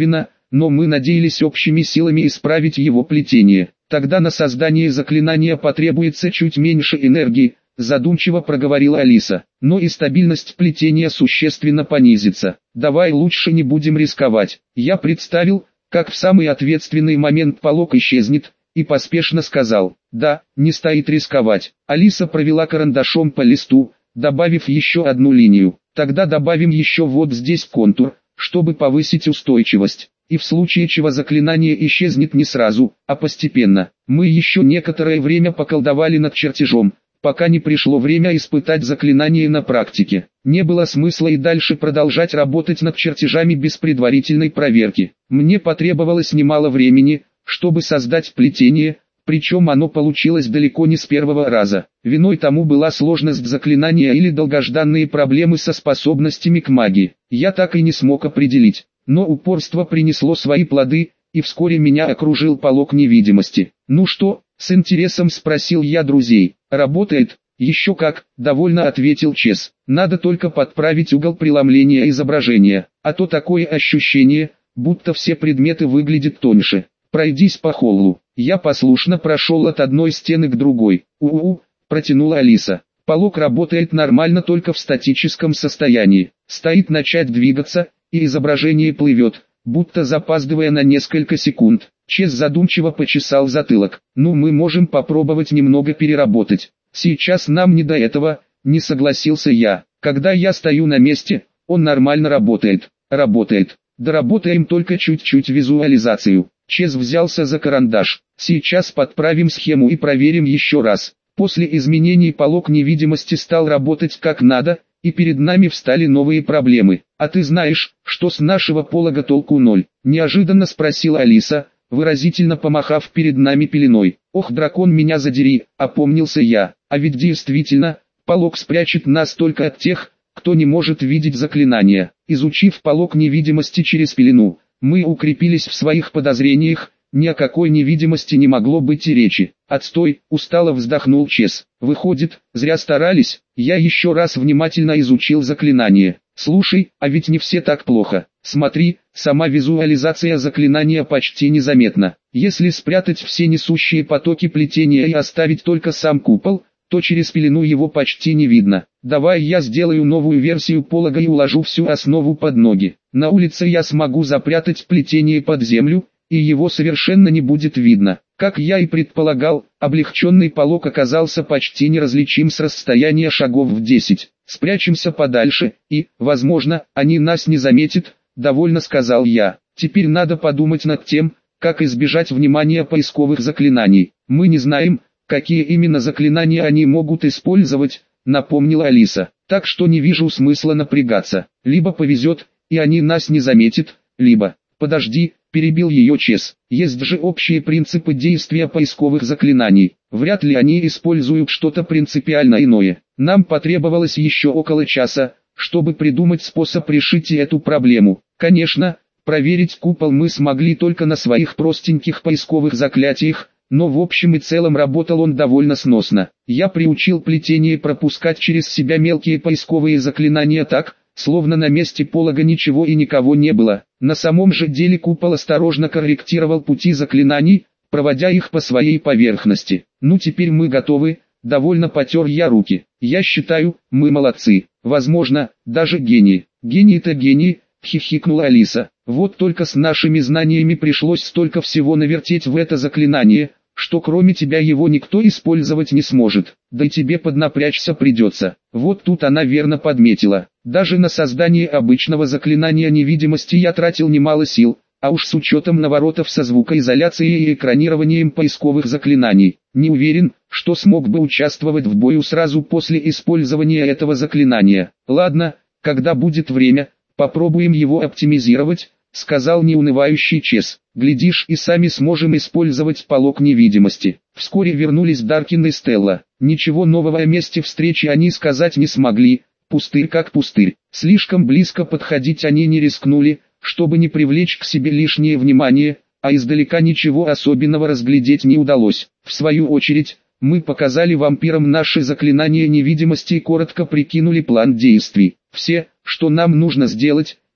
но мы надеялись общими силами исправить его плетение. Тогда на создание заклинания потребуется чуть меньше энергии, задумчиво проговорила Алиса. Но и стабильность плетения существенно понизится. Давай лучше не будем рисковать. Я представил, как в самый ответственный момент полог исчезнет, и поспешно сказал: да, не стоит рисковать. Алиса провела карандашом по листу, добавив еще одну линию. Тогда добавим еще вот здесь контур, чтобы повысить устойчивость. И в случае чего заклинание исчезнет не сразу, а постепенно. Мы еще некоторое время поколдовали над чертежом, пока не пришло время испытать заклинание на практике. Не было смысла и дальше продолжать работать над чертежами без предварительной проверки. Мне потребовалось немало времени, чтобы создать плетение, причем оно получилось далеко не с первого раза. Виной тому была сложность заклинания или долгожданные проблемы со способностями к магии. Я так и не смог определить. Но упорство принесло свои плоды, и вскоре меня окружил полог невидимости. «Ну что?» — с интересом спросил я друзей. «Работает?» «Еще как», — довольно ответил Чес. «Надо только подправить угол преломления изображения, а то такое ощущение, будто все предметы выглядят тоньше. Пройдись по холлу». Я послушно прошел от одной стены к другой. «У-у-у», — протянула Алиса. «Полог работает нормально только в статическом состоянии. Стоит начать двигаться, и изображение плывет, будто запаздывая на несколько секунд». Чес задумчиво почесал затылок. «Ну, мы можем попробовать немного переработать. Сейчас нам не до этого», — не согласился я. «Когда я стою на месте, он нормально работает». «Работает. Доработаем только чуть-чуть визуализацию». Чес взялся за карандаш. «Сейчас подправим схему и проверим еще раз». После изменений полог невидимости стал работать как надо, и перед нами встали новые проблемы. «А ты знаешь, что с нашего полога толку ноль?» — неожиданно спросила Алиса, выразительно помахав перед нами пеленой. «Ох, дракон, меня задери», — опомнился я. «А ведь действительно, полог спрячет нас только от тех, кто не может видеть заклинания». Изучив полог невидимости через пелену, мы укрепились в своих подозрениях. Ни о какой невидимости не могло быть и речи. «Отстой», — устало вздохнул Чес. «Выходит, зря старались». Я еще раз внимательно изучил заклинание. «Слушай, а ведь не все так плохо. Смотри, сама визуализация заклинания почти незаметна. Если спрятать все несущие потоки плетения и оставить только сам купол, то через пелену его почти не видно. Давай я сделаю новую версию полога и уложу всю основу под ноги. На улице я смогу запрятать плетение под землю, и его совершенно не будет видно». Как я и предполагал, облегченный полог оказался почти неразличим с расстояния шагов в десять. «Спрячемся подальше, и, возможно, они нас не заметят», — довольно сказал я. «Теперь надо подумать над тем, как избежать внимания поисковых заклинаний. Мы не знаем, какие именно заклинания они могут использовать», — напомнила Алиса. «Так что не вижу смысла напрягаться. Либо повезет, и они нас не заметят, либо...» «Подожди», — перебил ее Чес. «Есть же общие принципы действия поисковых заклинаний. Вряд ли они используют что-то принципиально иное». Нам потребовалось еще около часа, чтобы придумать способ решить эту проблему. Конечно, проверить купол мы смогли только на своих простеньких поисковых заклятиях, но в общем и целом работал он довольно сносно. Я приучил плетение пропускать через себя мелкие поисковые заклинания так, словно на месте полога ничего и никого не было. На самом же деле купол осторожно корректировал пути заклинаний, проводя их по своей поверхности. «Ну теперь мы готовы», — довольно потер я руки. «Я считаю, мы молодцы. Возможно, даже гении». «Гений-то гений», — хихикнула Алиса. «Вот только с нашими знаниями пришлось столько всего навертеть в это заклинание, что кроме тебя его никто использовать не сможет, да и тебе поднапрячься придется». Вот тут она верно подметила. Даже на создание обычного заклинания невидимости я тратил немало сил, а уж с учетом наворотов со звукоизоляцией и экранированием поисковых заклинаний, не уверен, что смог бы участвовать в бою сразу после использования этого заклинания. «Ладно, когда будет время, попробуем его оптимизировать», — сказал неунывающий Чес. «Глядишь, и сами сможем использовать полог невидимости». Вскоре вернулись Даркин и Стелла. Ничего нового о месте встречи они сказать не смогли. Пустырь как пустырь. Слишком близко подходить они не рискнули, чтобы не привлечь к себе лишнее внимание, а издалека ничего особенного разглядеть не удалось. В свою очередь, мы показали вампирам наши заклинания невидимости и коротко прикинули план действий. Все, что нам нужно сделать,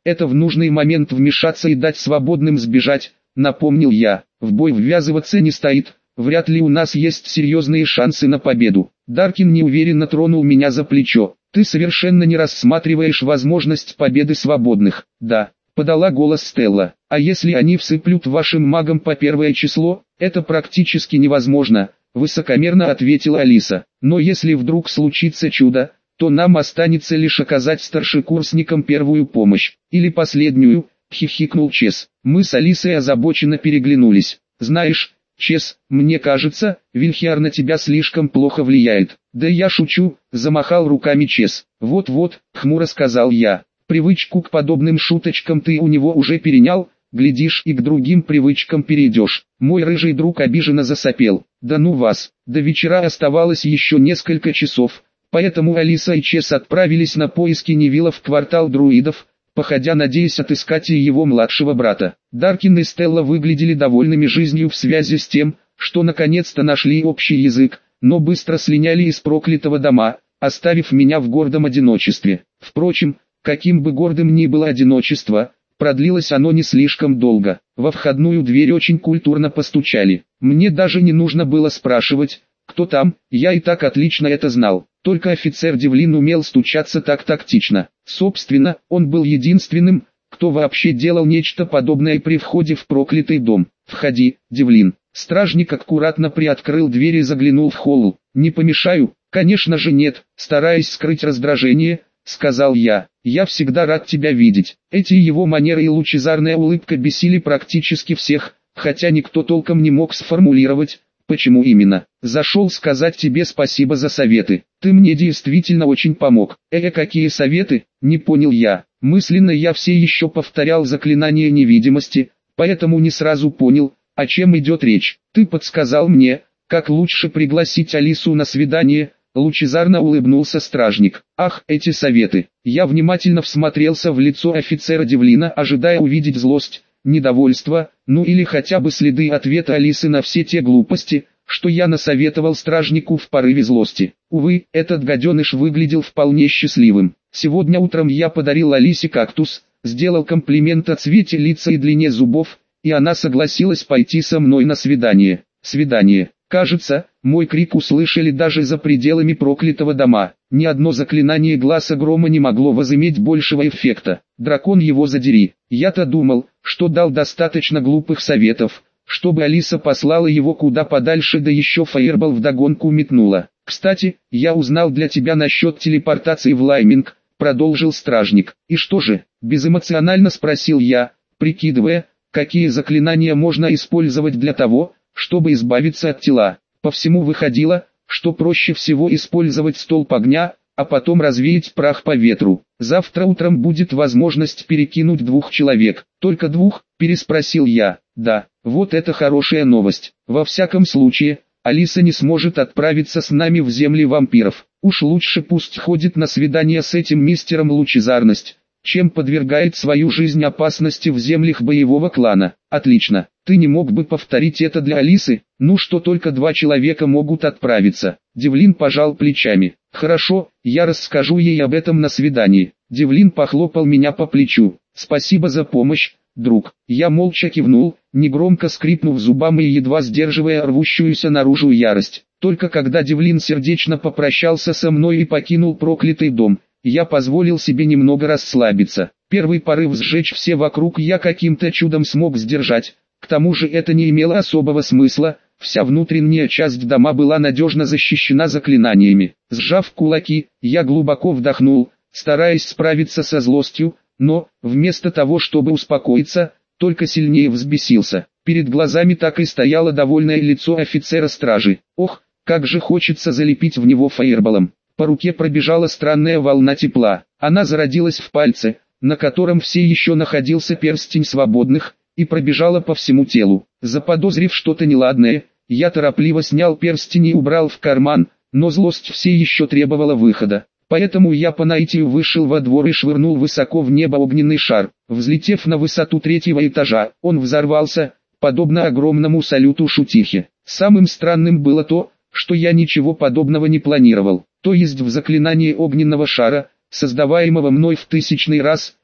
это в нужный момент вмешаться и дать свободным сбежать, напомнил я. В бой ввязываться не стоит, вряд ли у нас есть серьезные шансы на победу. Даркин неуверенно тронул меня за плечо. Ты совершенно не рассматриваешь возможность победы свободных. Да, подала голос Стелла. А если они всыплют вашим магам по первое число, это практически невозможно, высокомерно ответила Алиса. Но если вдруг случится чудо, то нам останется лишь оказать старшекурсникам первую помощь, или последнюю, хихикнул Чес. Мы с Алисой озабоченно переглянулись. Знаешь, Чес, мне кажется, Вильхиар на тебя слишком плохо влияет. Да я шучу, замахал руками Чес. Вот-вот, хмуро сказал я. Привычку к подобным шуточкам ты у него уже перенял, глядишь и к другим привычкам перейдешь. Мой рыжий друг обиженно засопел. Да ну вас, до вечера оставалось еще несколько часов, поэтому Алиса и Чес отправились на поиски Невилла в квартал друидов, походя надеясь отыскать и его младшего брата. Даркин и Стелла выглядели довольными жизнью в связи с тем, что наконец-то нашли общий язык, но быстро слиняли из проклятого дома, оставив меня в гордом одиночестве. Впрочем, каким бы гордым ни было одиночество, продлилось оно не слишком долго. Во входную дверь очень культурно постучали. Мне даже не нужно было спрашивать, кто там, я и так отлично это знал. Только офицер Девлин умел стучаться так тактично. Собственно, он был единственным, кто вообще делал нечто подобное при входе в проклятый дом. «Входи, Девлин». Стражник аккуратно приоткрыл дверь и заглянул в холл. «Не помешаю?» «Конечно же нет», стараясь скрыть раздражение, сказал я. «Я всегда рад тебя видеть». Эти его манеры и лучезарная улыбка бесили практически всех, хотя никто толком не мог сформулировать, почему именно. «Зашел сказать тебе спасибо за советы. Ты мне действительно очень помог». «Э, какие советы?» — не понял я. Мысленно я все еще повторял заклинание невидимости, поэтому не сразу понял, о чем идет речь. «Ты подсказал мне, как лучше пригласить Алису на свидание», — лучезарно улыбнулся стражник. «Ах, эти советы!» Я внимательно всмотрелся в лицо офицера Девлина, ожидая увидеть злость, недовольство, ну или хотя бы следы ответа Алисы на все те глупости, что я насоветовал стражнику в порыве злости. Увы, этот гаденыш выглядел вполне счастливым. Сегодня утром я подарил Алисе кактус, сделал комплимент о цвете лица и длине зубов, и она согласилась пойти со мной на свидание. Свидание. Кажется, мой крик услышали даже за пределами проклятого дома. Ни одно заклинание глаза грома не могло возыметь большего эффекта. Дракон его задери. Я-то думал, что дал достаточно глупых советов, чтобы Алиса послала его куда подальше, да еще фаербол вдогонку метнула. «Кстати, я узнал для тебя насчет телепортации в Лайминг», — продолжил стражник. «И что же?» — безэмоционально спросил я, прикидывая, какие заклинания можно использовать для того, чтобы избавиться от тела. По всему выходило, что проще всего использовать столб огня, а потом развеять прах по ветру. «Завтра утром будет возможность перекинуть двух человек». «Только двух?» – переспросил я. «Да, вот это хорошая новость. Во всяком случае, Алиса не сможет отправиться с нами в земли вампиров. Уж лучше пусть ходит на свидание с этим мистером Лучезарность, чем подвергает свою жизнь опасности в землях боевого клана». «Отлично. Ты не мог бы повторить это для Алисы? Ну что только два человека могут отправиться». Девлин пожал плечами. «Хорошо, я расскажу ей об этом на свидании». Девлин похлопал меня по плечу. «Спасибо за помощь, друг». Я молча кивнул, негромко скрипнув зубами и едва сдерживая рвущуюся наружу ярость. Только когда Девлин сердечно попрощался со мной и покинул проклятый дом, я позволил себе немного расслабиться. Первый порыв сжечь все вокруг я каким-то чудом смог сдержать. К тому же это не имело особого смысла, вся внутренняя часть дома была надежно защищена заклинаниями. Сжав кулаки, я глубоко вдохнул, стараясь справиться со злостью, но, вместо того чтобы успокоиться, только сильнее взбесился. Перед глазами так и стояло довольное лицо офицера стражи. Ох, как же хочется залепить в него фаерболом. По руке пробежала странная волна тепла. Она зародилась в пальце, на котором все еще находился перстень свободных, и пробежала по всему телу. Заподозрив что-то неладное, я торопливо снял перстень и убрал в карман, но злость все еще требовала выхода. Поэтому я по наитию вышел во двор и швырнул высоко в небо огненный шар. Взлетев на высоту третьего этажа, он взорвался, подобно огромному салюту шутихи. Самым странным было то, что я ничего подобного не планировал. То есть в заклинании огненного шара, создаваемого мной в тысячный раз,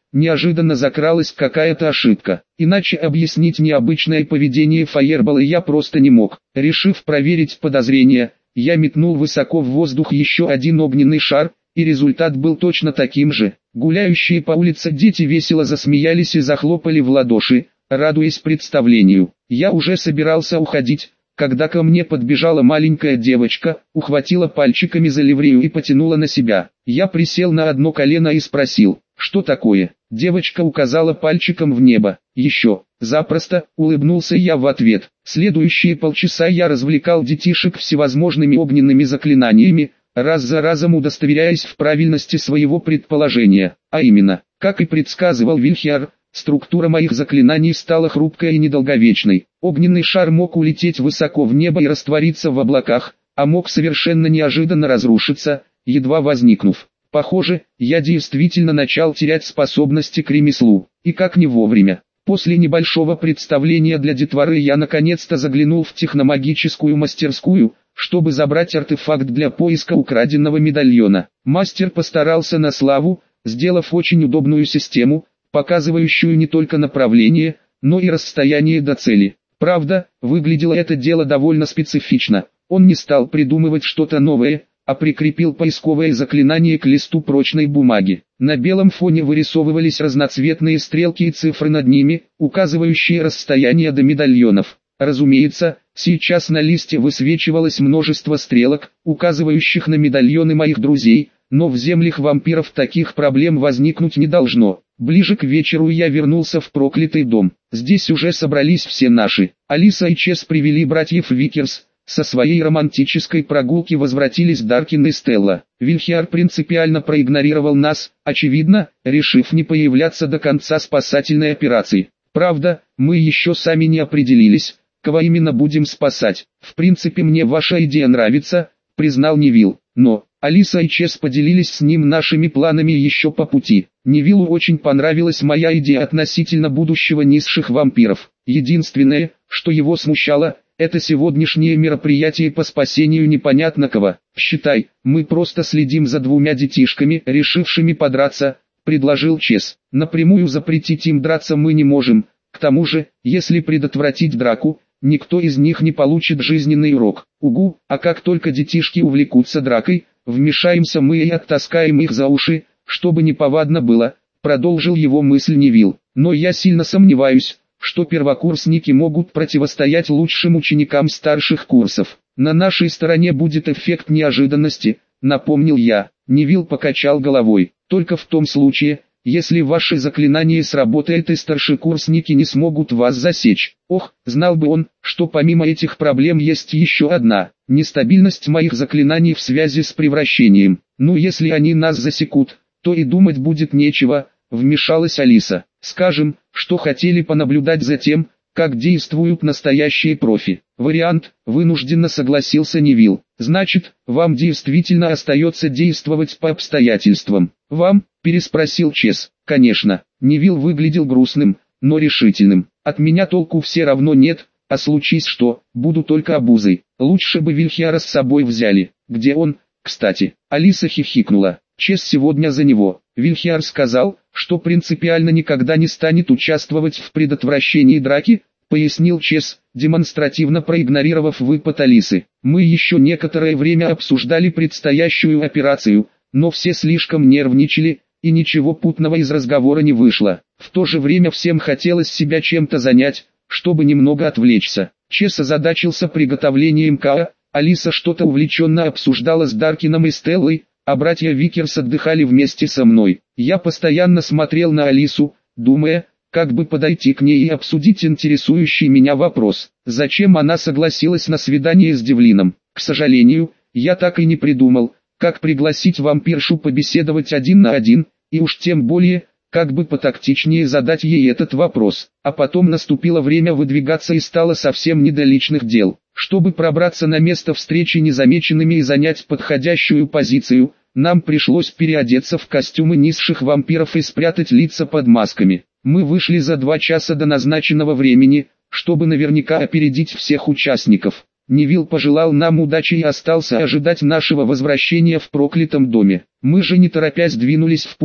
неожиданно закралась какая-то ошибка. Иначе объяснить необычное поведение Фаербола я просто не мог. Решив проверить подозрения, я метнул высоко в воздух еще один огненный шар, и результат был точно таким же. Гуляющие по улице дети весело засмеялись и захлопали в ладоши, радуясь представлению. Я уже собирался уходить, когда ко мне подбежала маленькая девочка, ухватила пальчиками за ливрею и потянула на себя. Я присел на одно колено и спросил, что такое? Девочка указала пальчиком в небо. Еще, запросто, улыбнулся я в ответ. Следующие полчаса я развлекал детишек всевозможными огненными заклинаниями, раз за разом удостоверяясь в правильности своего предположения. А именно, как и предсказывал Вильхиар, структура моих заклинаний стала хрупкой и недолговечной. Огненный шар мог улететь высоко в небо и раствориться в облаках, а мог совершенно неожиданно разрушиться, едва возникнув. Похоже, я действительно начал терять способности к ремеслу, и как не вовремя. После небольшого представления для детворы я наконец-то заглянул в техномагическую мастерскую, чтобы забрать артефакт для поиска украденного медальона. Мастер постарался на славу, сделав очень удобную систему, показывающую не только направление, но и расстояние до цели. Правда, выглядело это дело довольно специфично. Он не стал придумывать что-то новое, а прикрепил поисковое заклинание к листу прочной бумаги. На белом фоне вырисовывались разноцветные стрелки и цифры над ними, указывающие расстояние до медальонов. Разумеется, сейчас на листе высвечивалось множество стрелок, указывающих на медальоны моих друзей, но в землях вампиров таких проблем возникнуть не должно. Ближе к вечеру я вернулся в проклятый дом. Здесь уже собрались все наши. Алиса и Чес привели братьев Викерс. Со своей романтической прогулки возвратились Даркин и Стелла. Вильхиар принципиально проигнорировал нас, очевидно, решив не появляться до конца спасательной операции. Правда, мы еще сами не определились, кого именно будем спасать. В принципе, мне ваша идея нравится, признал Невилл, но Алиса и Чес поделились с ним нашими планами еще по пути. Невиллу очень понравилась моя идея относительно будущего низших вампиров. Единственное, что его смущало, это сегодняшнее мероприятие по спасению непонятно кого. Считай, мы просто следим за двумя детишками, решившими подраться, предложил Чес. Напрямую запретить им драться мы не можем. К тому же, если предотвратить драку, никто из них не получит жизненный урок. Угу, а как только детишки увлекутся дракой, вмешаемся мы и оттаскаем их за уши, чтобы неповадно было, продолжил его мысль Невилл. Но я сильно сомневаюсь, что первокурсники могут противостоять лучшим ученикам старших курсов. На нашей стороне будет эффект неожиданности, напомнил я. Невилл покачал головой. Только в том случае, если ваше заклинание сработает и старшекурсники не смогут вас засечь. Ох, знал бы он, что помимо этих проблем есть еще одна. Нестабильность моих заклинаний в связи с превращением. Ну если они нас засекут, то и думать будет нечего, вмешалась Алиса. Скажем, что хотели понаблюдать за тем, как действуют настоящие профи. Вариант, вынужденно согласился Невилл. Значит, вам действительно остается действовать по обстоятельствам. Вам, переспросил Чес. Конечно, Невилл выглядел грустным, но решительным. От меня толку все равно нет, а случись что, буду только обузой. Лучше бы Вильхиара с собой взяли. Где он, кстати? Алиса хихикнула. Чес сегодня за него. Вильхиар сказал, что принципиально никогда не станет участвовать в предотвращении драки, пояснил Чес, демонстративно проигнорировав выпад Алисы. Мы еще некоторое время обсуждали предстоящую операцию, но все слишком нервничали, и ничего путного из разговора не вышло. В то же время всем хотелось себя чем-то занять, чтобы немного отвлечься. Чес озадачился приготовлением КА, Алиса что-то увлеченно обсуждала с Даркином и Стеллой, а братья Викерс отдыхали вместе со мной. Я постоянно смотрел на Алису, думая, как бы подойти к ней и обсудить интересующий меня вопрос. Зачем она согласилась на свидание с Девлином? К сожалению, я так и не придумал, как пригласить вампиршу побеседовать один на один, и уж тем более, как бы потактичнее задать ей этот вопрос. А потом наступило время выдвигаться и стало совсем не до личных дел. Чтобы пробраться на место встречи незамеченными и занять подходящую позицию, нам пришлось переодеться в костюмы низших вампиров и спрятать лица под масками. Мы вышли за два часа до назначенного времени, чтобы наверняка опередить всех участников. Невилл пожелал нам удачи и остался ожидать нашего возвращения в проклятом доме. Мы же не торопясь двинулись в путь,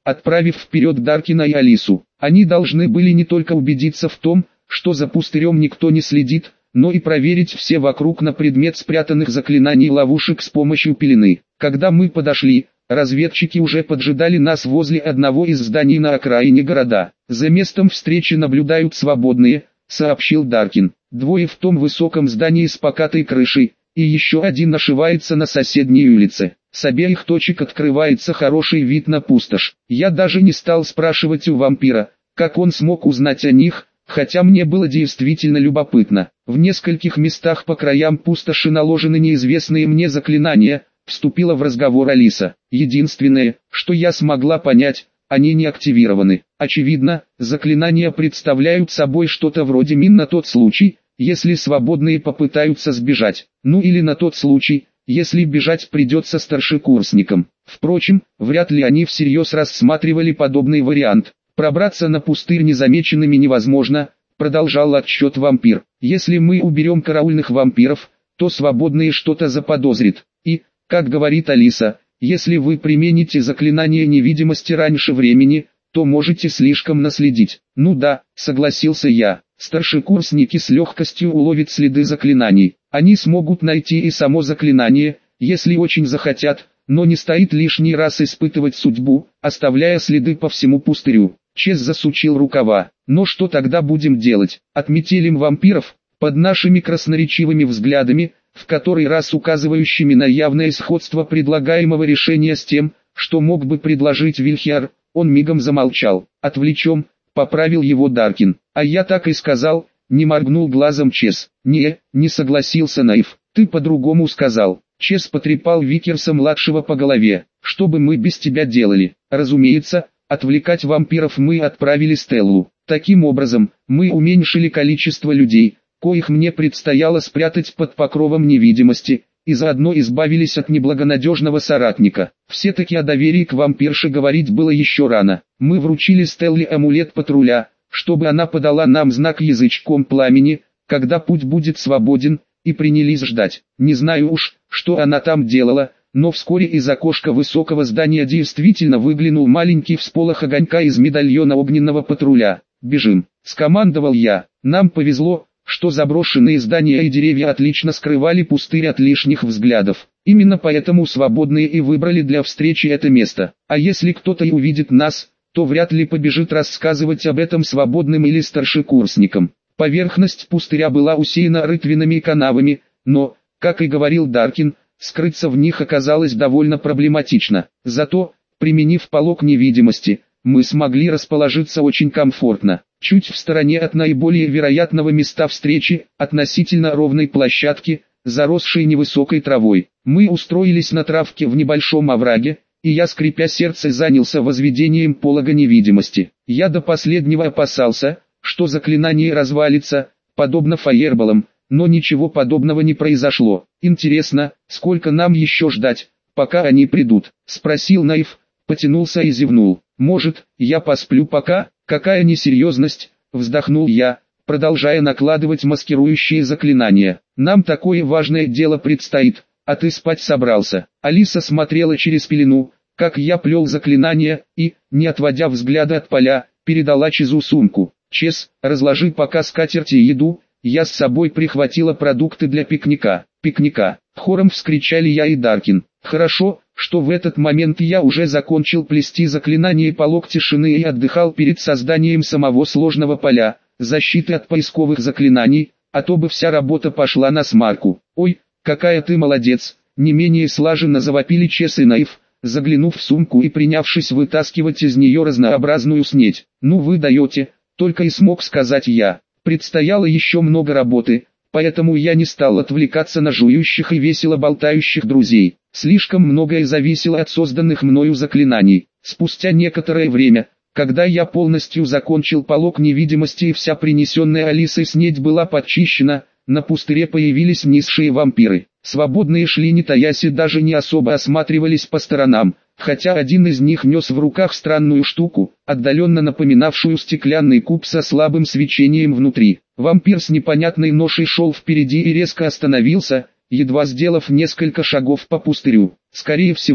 отправив вперед Даркина и Алису. Они должны были не только убедиться в том, что за пустырем никто не следит, но и проверить все вокруг на предмет спрятанных заклинаний и ловушек с помощью пелены. Когда мы подошли, разведчики уже поджидали нас возле одного из зданий на окраине города. «За местом встречи наблюдают свободные», — сообщил Даркин. «Двое в том высоком здании с покатой крышей, и еще один ошивается на соседней улице. С обеих точек открывается хороший вид на пустошь. Я даже не стал спрашивать у вампира, как он смог узнать о них, хотя мне было действительно любопытно. В нескольких местах по краям пустоши наложены неизвестные мне заклинания», — вступила в разговор Алиса. «Единственное, что я смогла понять, они не активированы. Очевидно, заклинания представляют собой что-то вроде мин на тот случай, если свободные попытаются сбежать, ну или на тот случай, если бежать придется старшекурсникам. Впрочем, вряд ли они всерьез рассматривали подобный вариант. Пробраться на пустырь незамеченными невозможно», — продолжал отсчет вампир. «Если мы уберем караульных вампиров, то свободные что-то заподозрят. И, как говорит Алиса, если вы примените заклинание невидимости раньше времени, то можете слишком наследить». «Ну да», — согласился я. «Старшекурсники с легкостью уловят следы заклинаний. Они смогут найти и само заклинание, если очень захотят, но не стоит лишний раз испытывать судьбу, оставляя следы по всему пустырю». Чес засучил рукава. «Но что тогда будем делать? Отметелим вампиров?» Под нашими красноречивыми взглядами, в который раз указывающими на явное сходство предлагаемого решения с тем, что мог бы предложить Вильхиар, он мигом замолчал. «Отвлечем», — поправил его Даркин. «А я так и сказал», — не моргнул глазом Чес. «Не, не согласился Наив, ты по-другому сказал». Чес потрепал Викерса-младшего по голове. «Что бы мы без тебя делали?» «Разумеется, отвлекать вампиров мы отправили Стеллу. Таким образом, мы уменьшили количество людей, коих мне предстояло спрятать под покровом невидимости, и заодно избавились от неблагонадежного соратника. Все-таки о доверии к вампирше говорить было еще рано. Мы вручили Стелле амулет патруля, чтобы она подала нам знак язычком пламени, когда путь будет свободен, и принялись ждать. Не знаю уж, что она там делала, но вскоре из окошка высокого здания действительно выглянул маленький всполох огонька из медальона огненного патруля. «Бежим», — скомандовал я. Нам повезло, что заброшенные здания и деревья отлично скрывали пустырь от лишних взглядов. Именно поэтому свободные и выбрали для встречи это место. А если кто-то и увидит нас, то вряд ли побежит рассказывать об этом свободным или старшекурсникам. Поверхность пустыря была усеяна рытвинами и канавами, но, как и говорил Даркин, скрыться в них оказалось довольно проблематично. Зато, применив полог невидимости, мы смогли расположиться очень комфортно. Чуть в стороне от наиболее вероятного места встречи, относительно ровной площадки, заросшей невысокой травой. Мы устроились на травке в небольшом овраге, и я, скрипя сердце, занялся возведением полога невидимости. Я до последнего опасался, что заклинание развалится, подобно фаерболам, но ничего подобного не произошло. «Интересно, сколько нам еще ждать, пока они придут?» — спросил Наив, потянулся и зевнул. «Может, я посплю пока?» «Какая несерьезность», — вздохнул я, продолжая накладывать маскирующие заклинания. «Нам такое важное дело предстоит, а ты спать собрался». Алиса смотрела через пелену, как я плел заклинания, и, не отводя взгляда от поля, передала Чезу сумку. «Чез, разложи пока скатерти и еду, я с собой прихватила продукты для пикника». «Пикника!» — хором вскричали я и Даркин. Хорошо, что в этот момент я уже закончил плести заклинание полог тишины и отдыхал перед созданием самого сложного поля, защиты от поисковых заклинаний, а то бы вся работа пошла на смарку. «Ой, какая ты молодец!» — не менее слаженно завопили Чес и Наив, заглянув в сумку и принявшись вытаскивать из нее разнообразную снеть. «Ну вы даете», — только и смог сказать я. Предстояло еще много работы, поэтому я не стал отвлекаться на жующих и весело болтающих друзей. Слишком многое зависело от созданных мною заклинаний. Спустя некоторое время, когда я полностью закончил полог невидимости и вся принесенная Алисой снедь была подчищена, на пустыре появились низшие вампиры. Свободные шли не таясь и даже не особо осматривались по сторонам, хотя один из них нес в руках странную штуку, отдаленно напоминавшую стеклянный куб со слабым свечением внутри. Вампир с непонятной ношей шел впереди и резко остановился, едва сделав несколько шагов по пустырю. Скорее всего,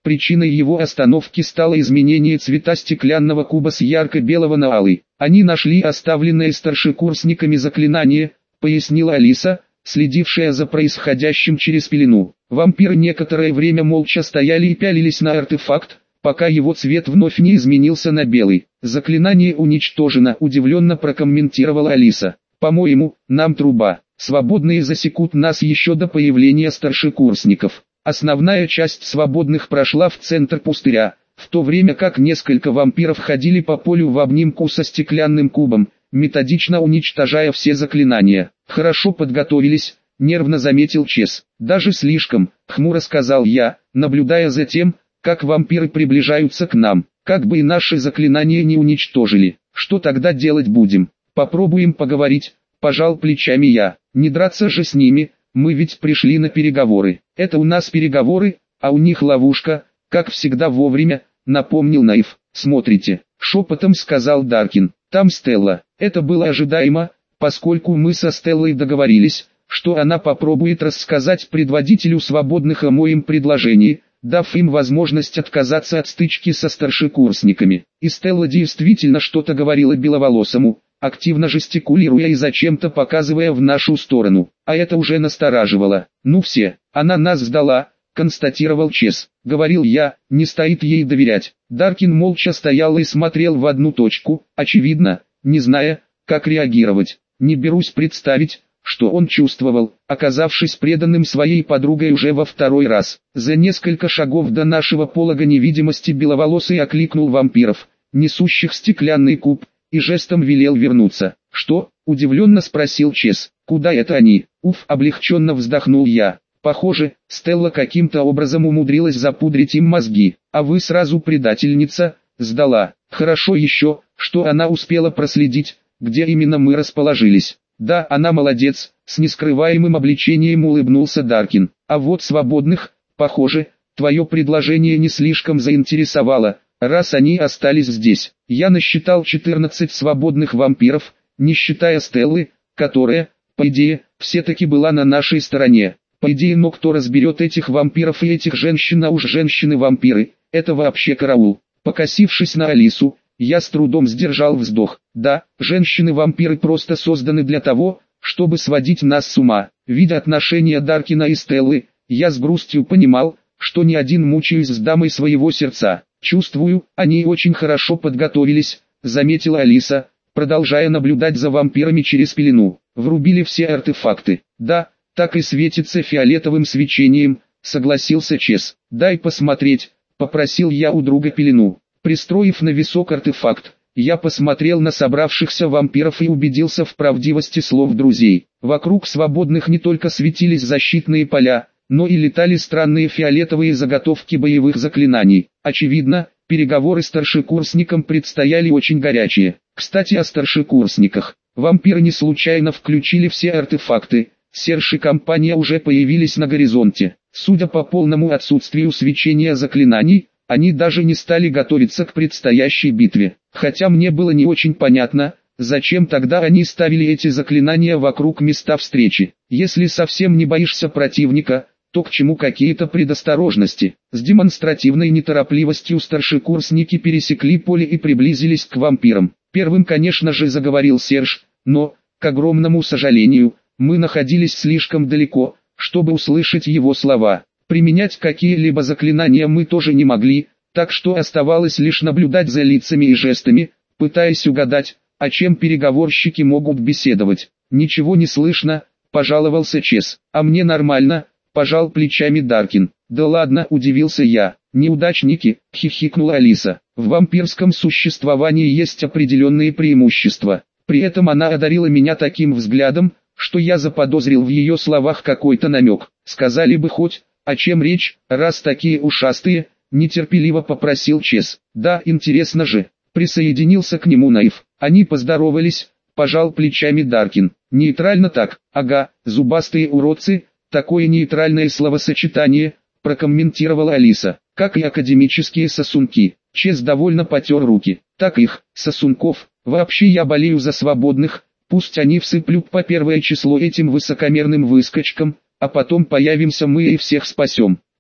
Причиной его остановки стало изменение цвета стеклянного куба с ярко-белого на алый. Они нашли оставленное старшекурсниками заклинание, пояснила Алиса, следившая за происходящим через пелену. Вампиры некоторое время молча стояли и пялились на артефакт, пока его цвет вновь не изменился на белый. «Заклинание уничтожено», — удивленно прокомментировала Алиса. «По-моему, нам труба. Свободные засекут нас еще до появления старшекурсников». Основная часть свободных прошла в центр пустыря, в то время как несколько вампиров ходили по полю в обнимку со стеклянным кубом, методично уничтожая все заклинания. «Хорошо подготовились», — нервно заметил Чес. «Даже слишком», — хмуро сказал я, наблюдая за тем, как вампиры приближаются к нам. «Как бы и наши заклинания не уничтожили, что тогда делать будем? Попробуем поговорить», — пожал плечами я. «Не драться же с ними, мы ведь пришли на переговоры». «Это у нас переговоры, а у них ловушка», — как всегда вовремя, напомнил Наив. «Смотрите», — шепотом сказал Даркин. «Там Стелла». Это было ожидаемо, поскольку мы со Стеллой договорились, что она попробует рассказать предводителю свободных о моем предложении, дав им возможность отказаться от стычки со старшекурсниками. И Стелла действительно что-то говорила беловолосому, активно жестикулируя и зачем-то показывая в нашу сторону. А это уже настораживало. «Ну все, она нас сдала», — констатировал Чес. Говорил я, не стоит ей доверять. Даркин молча стоял и смотрел в одну точку, очевидно, не зная, как реагировать. Не берусь представить, что он чувствовал, оказавшись преданным своей подругой уже во второй раз. За несколько шагов до нашего полога невидимости беловолосый окликнул вампиров, несущих стеклянный куб, и жестом велел вернуться. «Что?» – удивленно спросил Чес. «Куда это они?» «Уф!» – облегченно вздохнул я. «Похоже, Стелла каким-то образом умудрилась запудрить им мозги, а вы сразу предательница, сдала. Хорошо еще, что она успела проследить, где именно мы расположились». «Да, она молодец», — с нескрываемым облегчением улыбнулся Даркин. «А вот свободных, похоже, твое предложение не слишком заинтересовало, раз они остались здесь». Я насчитал четырнадцать свободных вампиров, не считая Стеллы, которая, по идее, все-таки была на нашей стороне. По идее, но кто разберет этих вампиров и этих женщин, а уж женщины-вампиры, это вообще караул. Покосившись на Алису, я с трудом сдержал вздох. Да, женщины-вампиры просто созданы для того, чтобы сводить нас с ума. Видя отношения Даркина и Стеллы, я с грустью понимал, что ни один мучаюсь с дамой своего сердца. «Чувствую, они очень хорошо подготовились», — заметила Алиса, продолжая наблюдать за вампирами через пелену. «Врубили все артефакты». «Да, так и светится фиолетовым свечением», — согласился Чес. «Дай посмотреть», — попросил я у друга пелену. Пристроив на висок артефакт, я посмотрел на собравшихся вампиров и убедился в правдивости слов друзей. Вокруг свободных не только светились защитные поля, но и летали странные фиолетовые заготовки боевых заклинаний. Очевидно, переговоры с старшекурсником предстояли очень горячие. Кстати, о старшекурсниках. Вампиры не случайно включили все артефакты. Серж и компания уже появились на горизонте. Судя по полному отсутствию свечения заклинаний, они даже не стали готовиться к предстоящей битве. Хотя мне было не очень понятно, зачем тогда они ставили эти заклинания вокруг места встречи. Если совсем не боишься противника, то к чему какие-то предосторожности? С демонстративной неторопливостью старшекурсники пересекли поле и приблизились к вампирам. Первым, конечно же, заговорил Серж, но, к огромному сожалению, мы находились слишком далеко, чтобы услышать его слова. Применять какие-либо заклинания мы тоже не могли, так что оставалось лишь наблюдать за лицами и жестами, пытаясь угадать, о чем переговорщики могут беседовать. «Ничего не слышно», — пожаловался Чес. «А мне нормально», — пожал плечами Даркин. «Да ладно», — удивился я. «Неудачники», — хихикнула Алиса. «В вампирском существовании есть определенные преимущества». При этом она одарила меня таким взглядом, что я заподозрил в ее словах какой-то намек. «Сказали бы хоть, о чем речь, раз такие ушастые», — нетерпеливо попросил Чес. «Да, интересно же», — присоединился к нему Наив. Они поздоровались, пожал плечами Даркин. «Нейтрально так, ага, зубастые уродцы, такое нейтральное словосочетание», — прокомментировала Алиса. «Как и академические сосунки». Чес довольно потер руки. «Так их, сосунков, вообще я болею за свободных, пусть они всыплют по первое число этим высокомерным выскочкам, а потом появимся мы и всех спасем».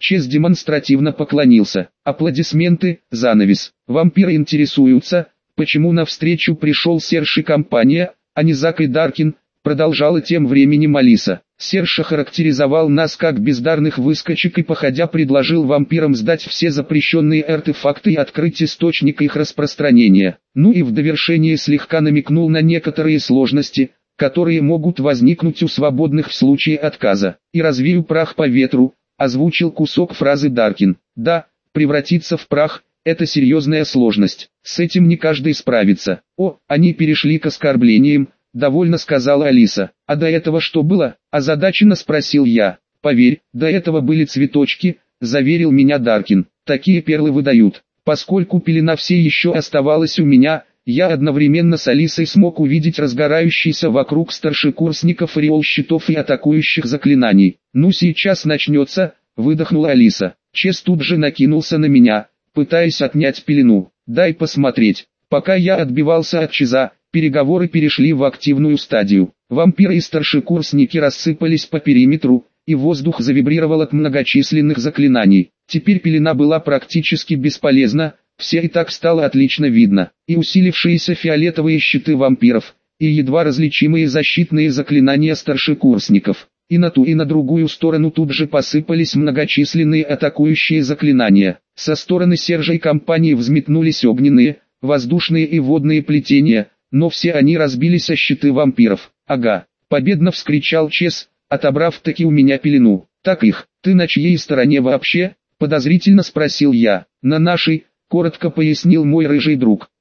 Чес демонстративно поклонился. Аплодисменты, занавес. Вампиры интересуются, почему навстречу пришел Серж и компания, а не Зак и Даркин, продолжала тем временем Алиса. Серж охарактеризовал нас как бездарных выскочек и походя предложил вампирам сдать все запрещенные артефакты и открыть источник их распространения. Ну и в довершение слегка намекнул на некоторые сложности, которые могут возникнуть у свободных в случае отказа. И развею прах по ветру, озвучил кусок фразы Даркин. Да, превратиться в прах – это серьезная сложность. С этим не каждый справится. О, они перешли к оскорблениям, довольно сказала Алиса. А до этого что было? Озадаченно спросил я. Поверь, до этого были цветочки, заверил меня Даркин. Такие перлы выдают. Поскольку пелена все еще оставалась у меня, я одновременно с Алисой смог увидеть разгорающийся вокруг старшекурсников ореол щитов и атакующих заклинаний. «Ну сейчас начнется», — выдохнула Алиса. Чес тут же накинулся на меня, пытаясь отнять пелену. «Дай посмотреть». Пока я отбивался от Чеза, переговоры перешли в активную стадию. Вампиры и старшекурсники рассыпались по периметру, и воздух завибрировал от многочисленных заклинаний. Теперь пелена была практически бесполезна, все и так стало отлично видно. И усилившиеся фиолетовые щиты вампиров, и едва различимые защитные заклинания старшекурсников. И на ту и на другую сторону тут же посыпались многочисленные атакующие заклинания. Со стороны Сержа и компании взметнулись огненные, воздушные и водные плетения, но все они разбились о щиты вампиров. «Ага», — победно вскричал Чес, отобрав таки у меня пелену. «Так их, ты на чьей стороне вообще?» — подозрительно спросил я. «На нашей», — коротко пояснил мой рыжий друг.